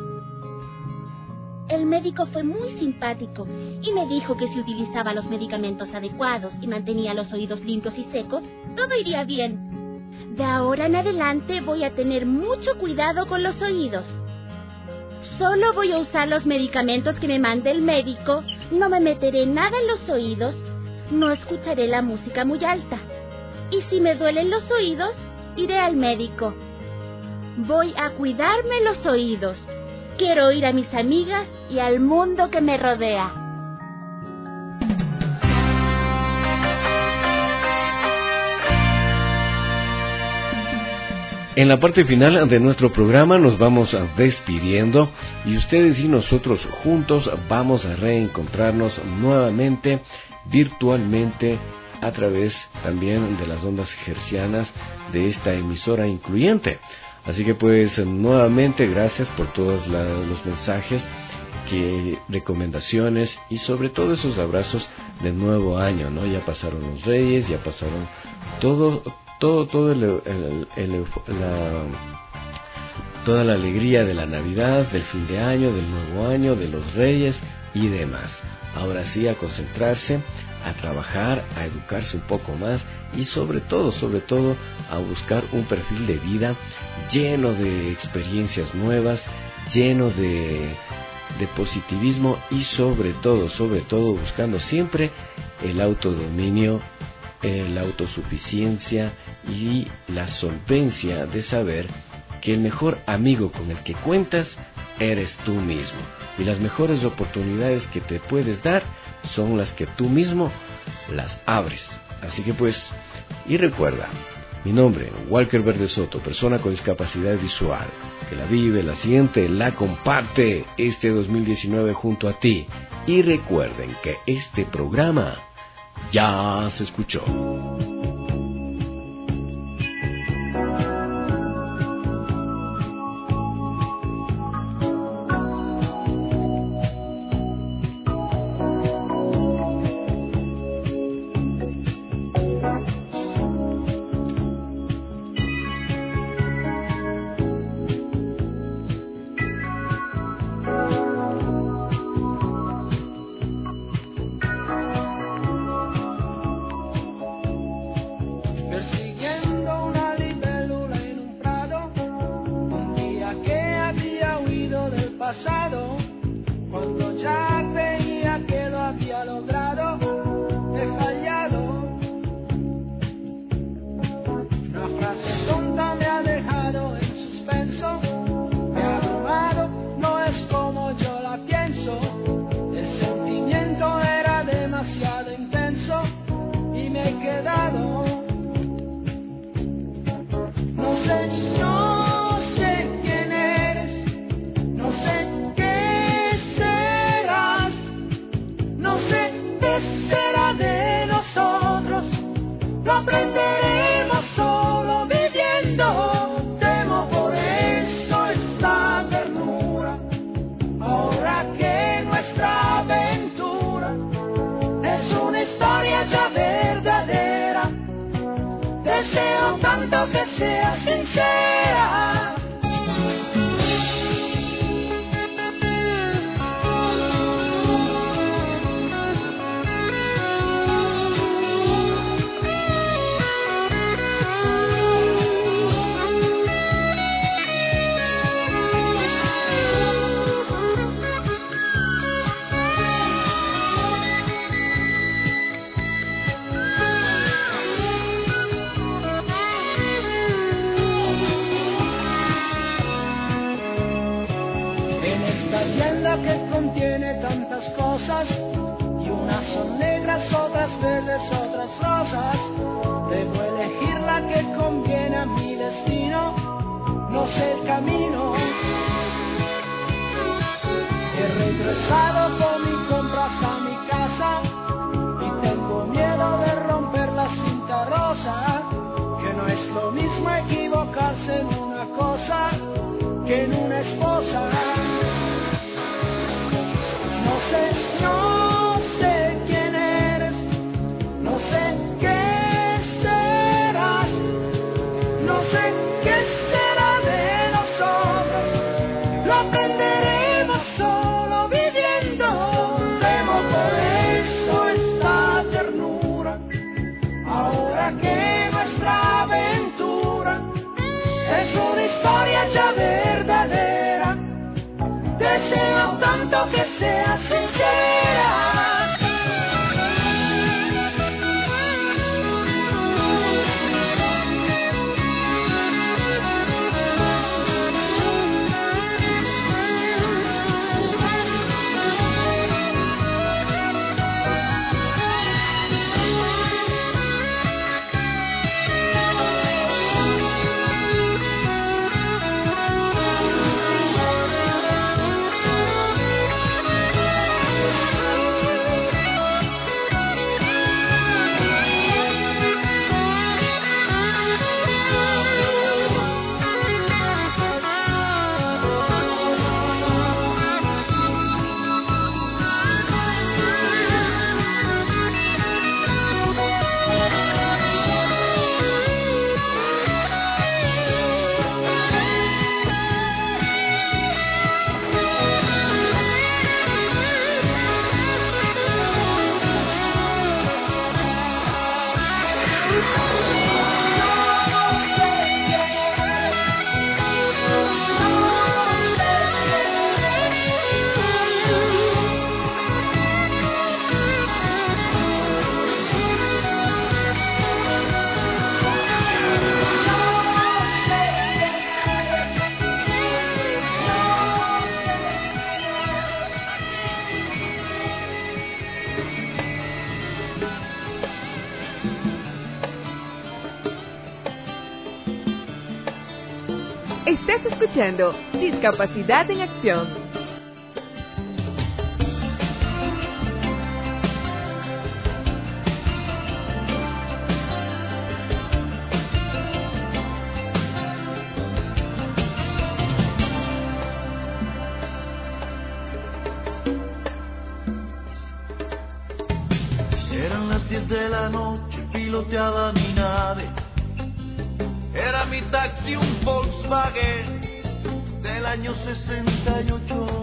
K: El médico fue muy simpático y me dijo que si utilizaba los medicamentos adecuados y mantenía los oídos limpios y secos, todo iría bien. De ahora en adelante voy a tener mucho cuidado con los oídos. Solo voy a usar los medicamentos que me mande el médico, no me meteré nada en los oídos, no escucharé la música muy alta. Y si me duelen los oídos, iré al médico. Voy a cuidarme los oídos. Quiero oír a mis amigas y al mundo que me rodea.
E: En la parte final de nuestro programa nos vamos despidiendo y ustedes y nosotros juntos vamos a reencontrarnos nuevamente virtualmente a través también de las ondas hercianas de esta emisora incluyente. Así que pues nuevamente gracias por todos la, los mensajes, que recomendaciones y sobre todo esos abrazos de nuevo año, ¿no? Ya pasaron los Reyes, ya pasaron todo, todo, todo el, el, el, el, la, toda la alegría de la Navidad, del fin de año, del nuevo año, de los Reyes y demás. Ahora sí, a concentrarse, a trabajar, a educarse un poco más y sobre todo, sobre todo, a buscar un perfil de vida lleno de experiencias nuevas, lleno de, de positivismo y sobre todo, sobre todo, buscando siempre el autodominio, la autosuficiencia y la solvencia de saber que el mejor amigo con el que cuentas eres tú mismo. Y las mejores oportunidades que te puedes dar son las que tú mismo las abres. Así que pues, y recuerda, mi nombre, Walker Verde Soto, persona con discapacidad visual. que la vive, la siente, la comparte este dos mil diecinueve junto a ti. Y recuerden que este programa ya se escuchó.
B: Estás escuchando Discapacidad en Acción.
L: Eran las diez de la noche, piloteaba mi nave. Era mi taxi un Volkswagen del año sesenta y ocho.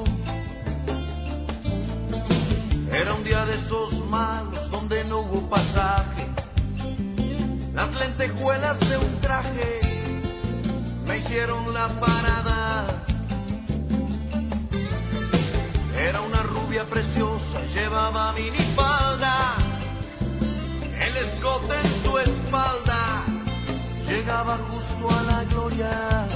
L: Era un día de esos malos donde no hubo pasaje. Las lentejuelas de un traje me hicieron la parada. Era una rubia preciosa, llevaba minifalda, el escote en su espalda llegaba justo a la gloria.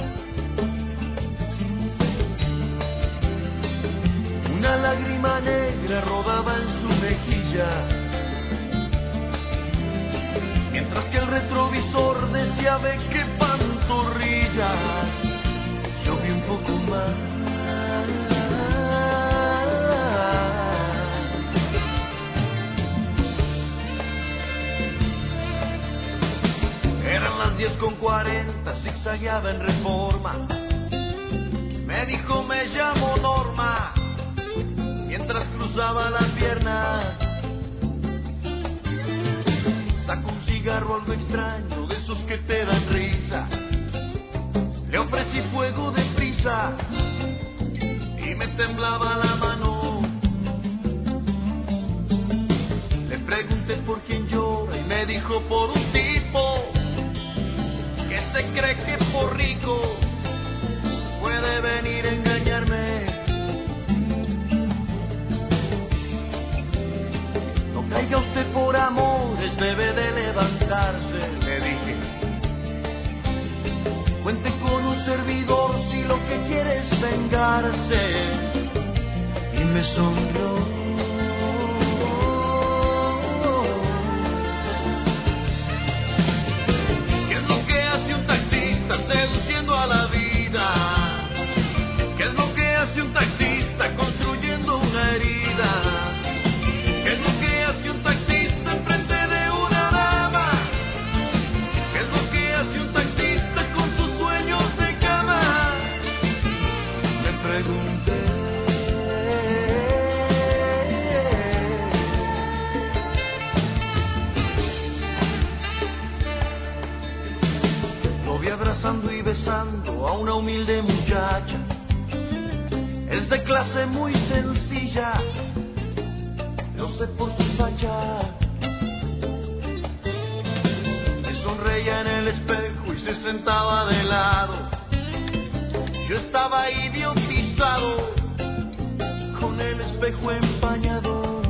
L: Una lágrima negra rodaba en su mejilla, mientras que el retrovisor decía ve qué pantorrillas. Yo vi un poco más. Eran las diez con cuarenta, zigzagueaba en Reforma. Me dijo me llamo Norma, mientras cruzaba la pierna. Sacó un cigarro algo extraño, de esos que te dan risa. Le ofrecí fuego de prisa y me temblaba la mano. Le pregunté por quién llora y me dijo por un tipo que se cree que por rico puede venir a engañarme. No caiga usted por amores, debe de levantarse, le dije. Cuente con un servidor si lo que quiere es vengarse. Y me sonrió. Seduciendo a la vida, ¿qué es lo que hace un taxista construyendo una herida? ¿Qué es lo que hace un taxista enfrente de una dama? ¿Qué es lo que hace un taxista con sus sueños de cama? Me pregunté. Lo vi abrazando y besando a una humilde muchacha. Es de clase muy sencilla, lo sé por su facha. Me sonreía en el espejo y se sentaba de lado. Yo estaba idiotizado, con el espejo empañado.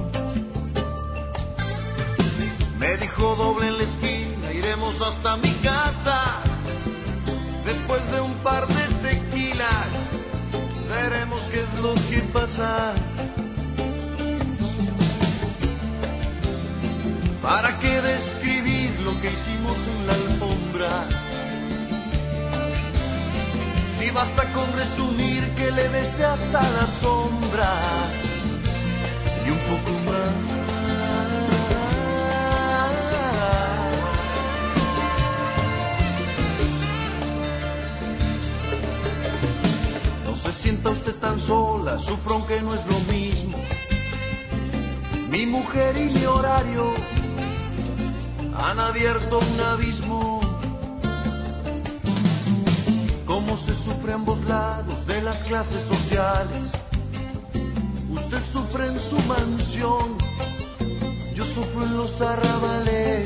L: Me dijo doble en la esquina, iremos hasta mi casa. Después de un par de tequilas, veremos qué es lo que pasa. ¿Para qué describir lo que hicimos en la alfombra? Si basta con resumir que le besé hasta la sombra y un poco más. Sienta usted tan sola, sufro aunque no es lo mismo. Mi mujer y mi horario han abierto un abismo. Cómo se sufre a ambos lados de las clases sociales. Usted sufre en su mansión, yo sufro en los arrabales.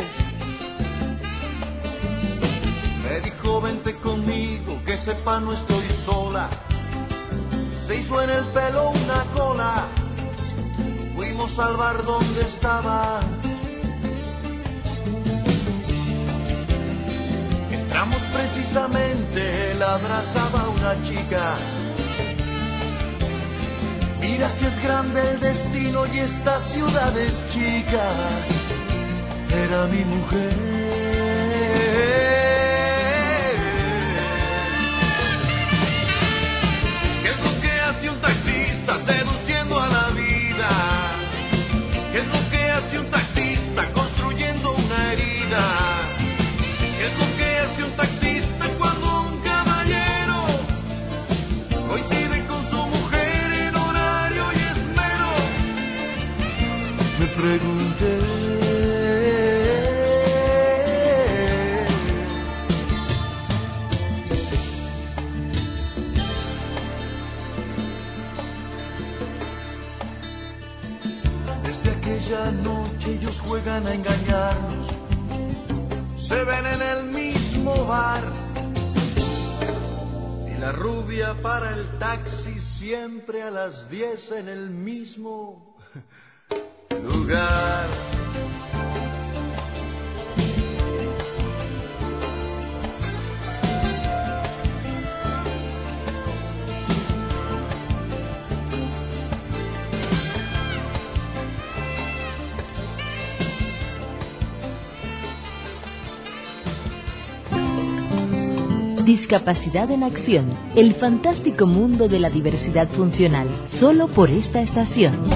L: Me dijo vente conmigo, que sepa no estoy sola. Se hizo en el pelo una cola, fuimos al bar donde estaba. Entramos precisamente, la abrazaba una chica. Mira si es grande el destino y esta ciudad es chica. Era mi mujer. ellos juegan a engañarnos, se ven en el mismo bar. Y la rubia para el taxi siempre a las diez en el mismo lugar.
C: Discapacidad en Acción, el fantástico mundo de la diversidad funcional, solo por esta estación.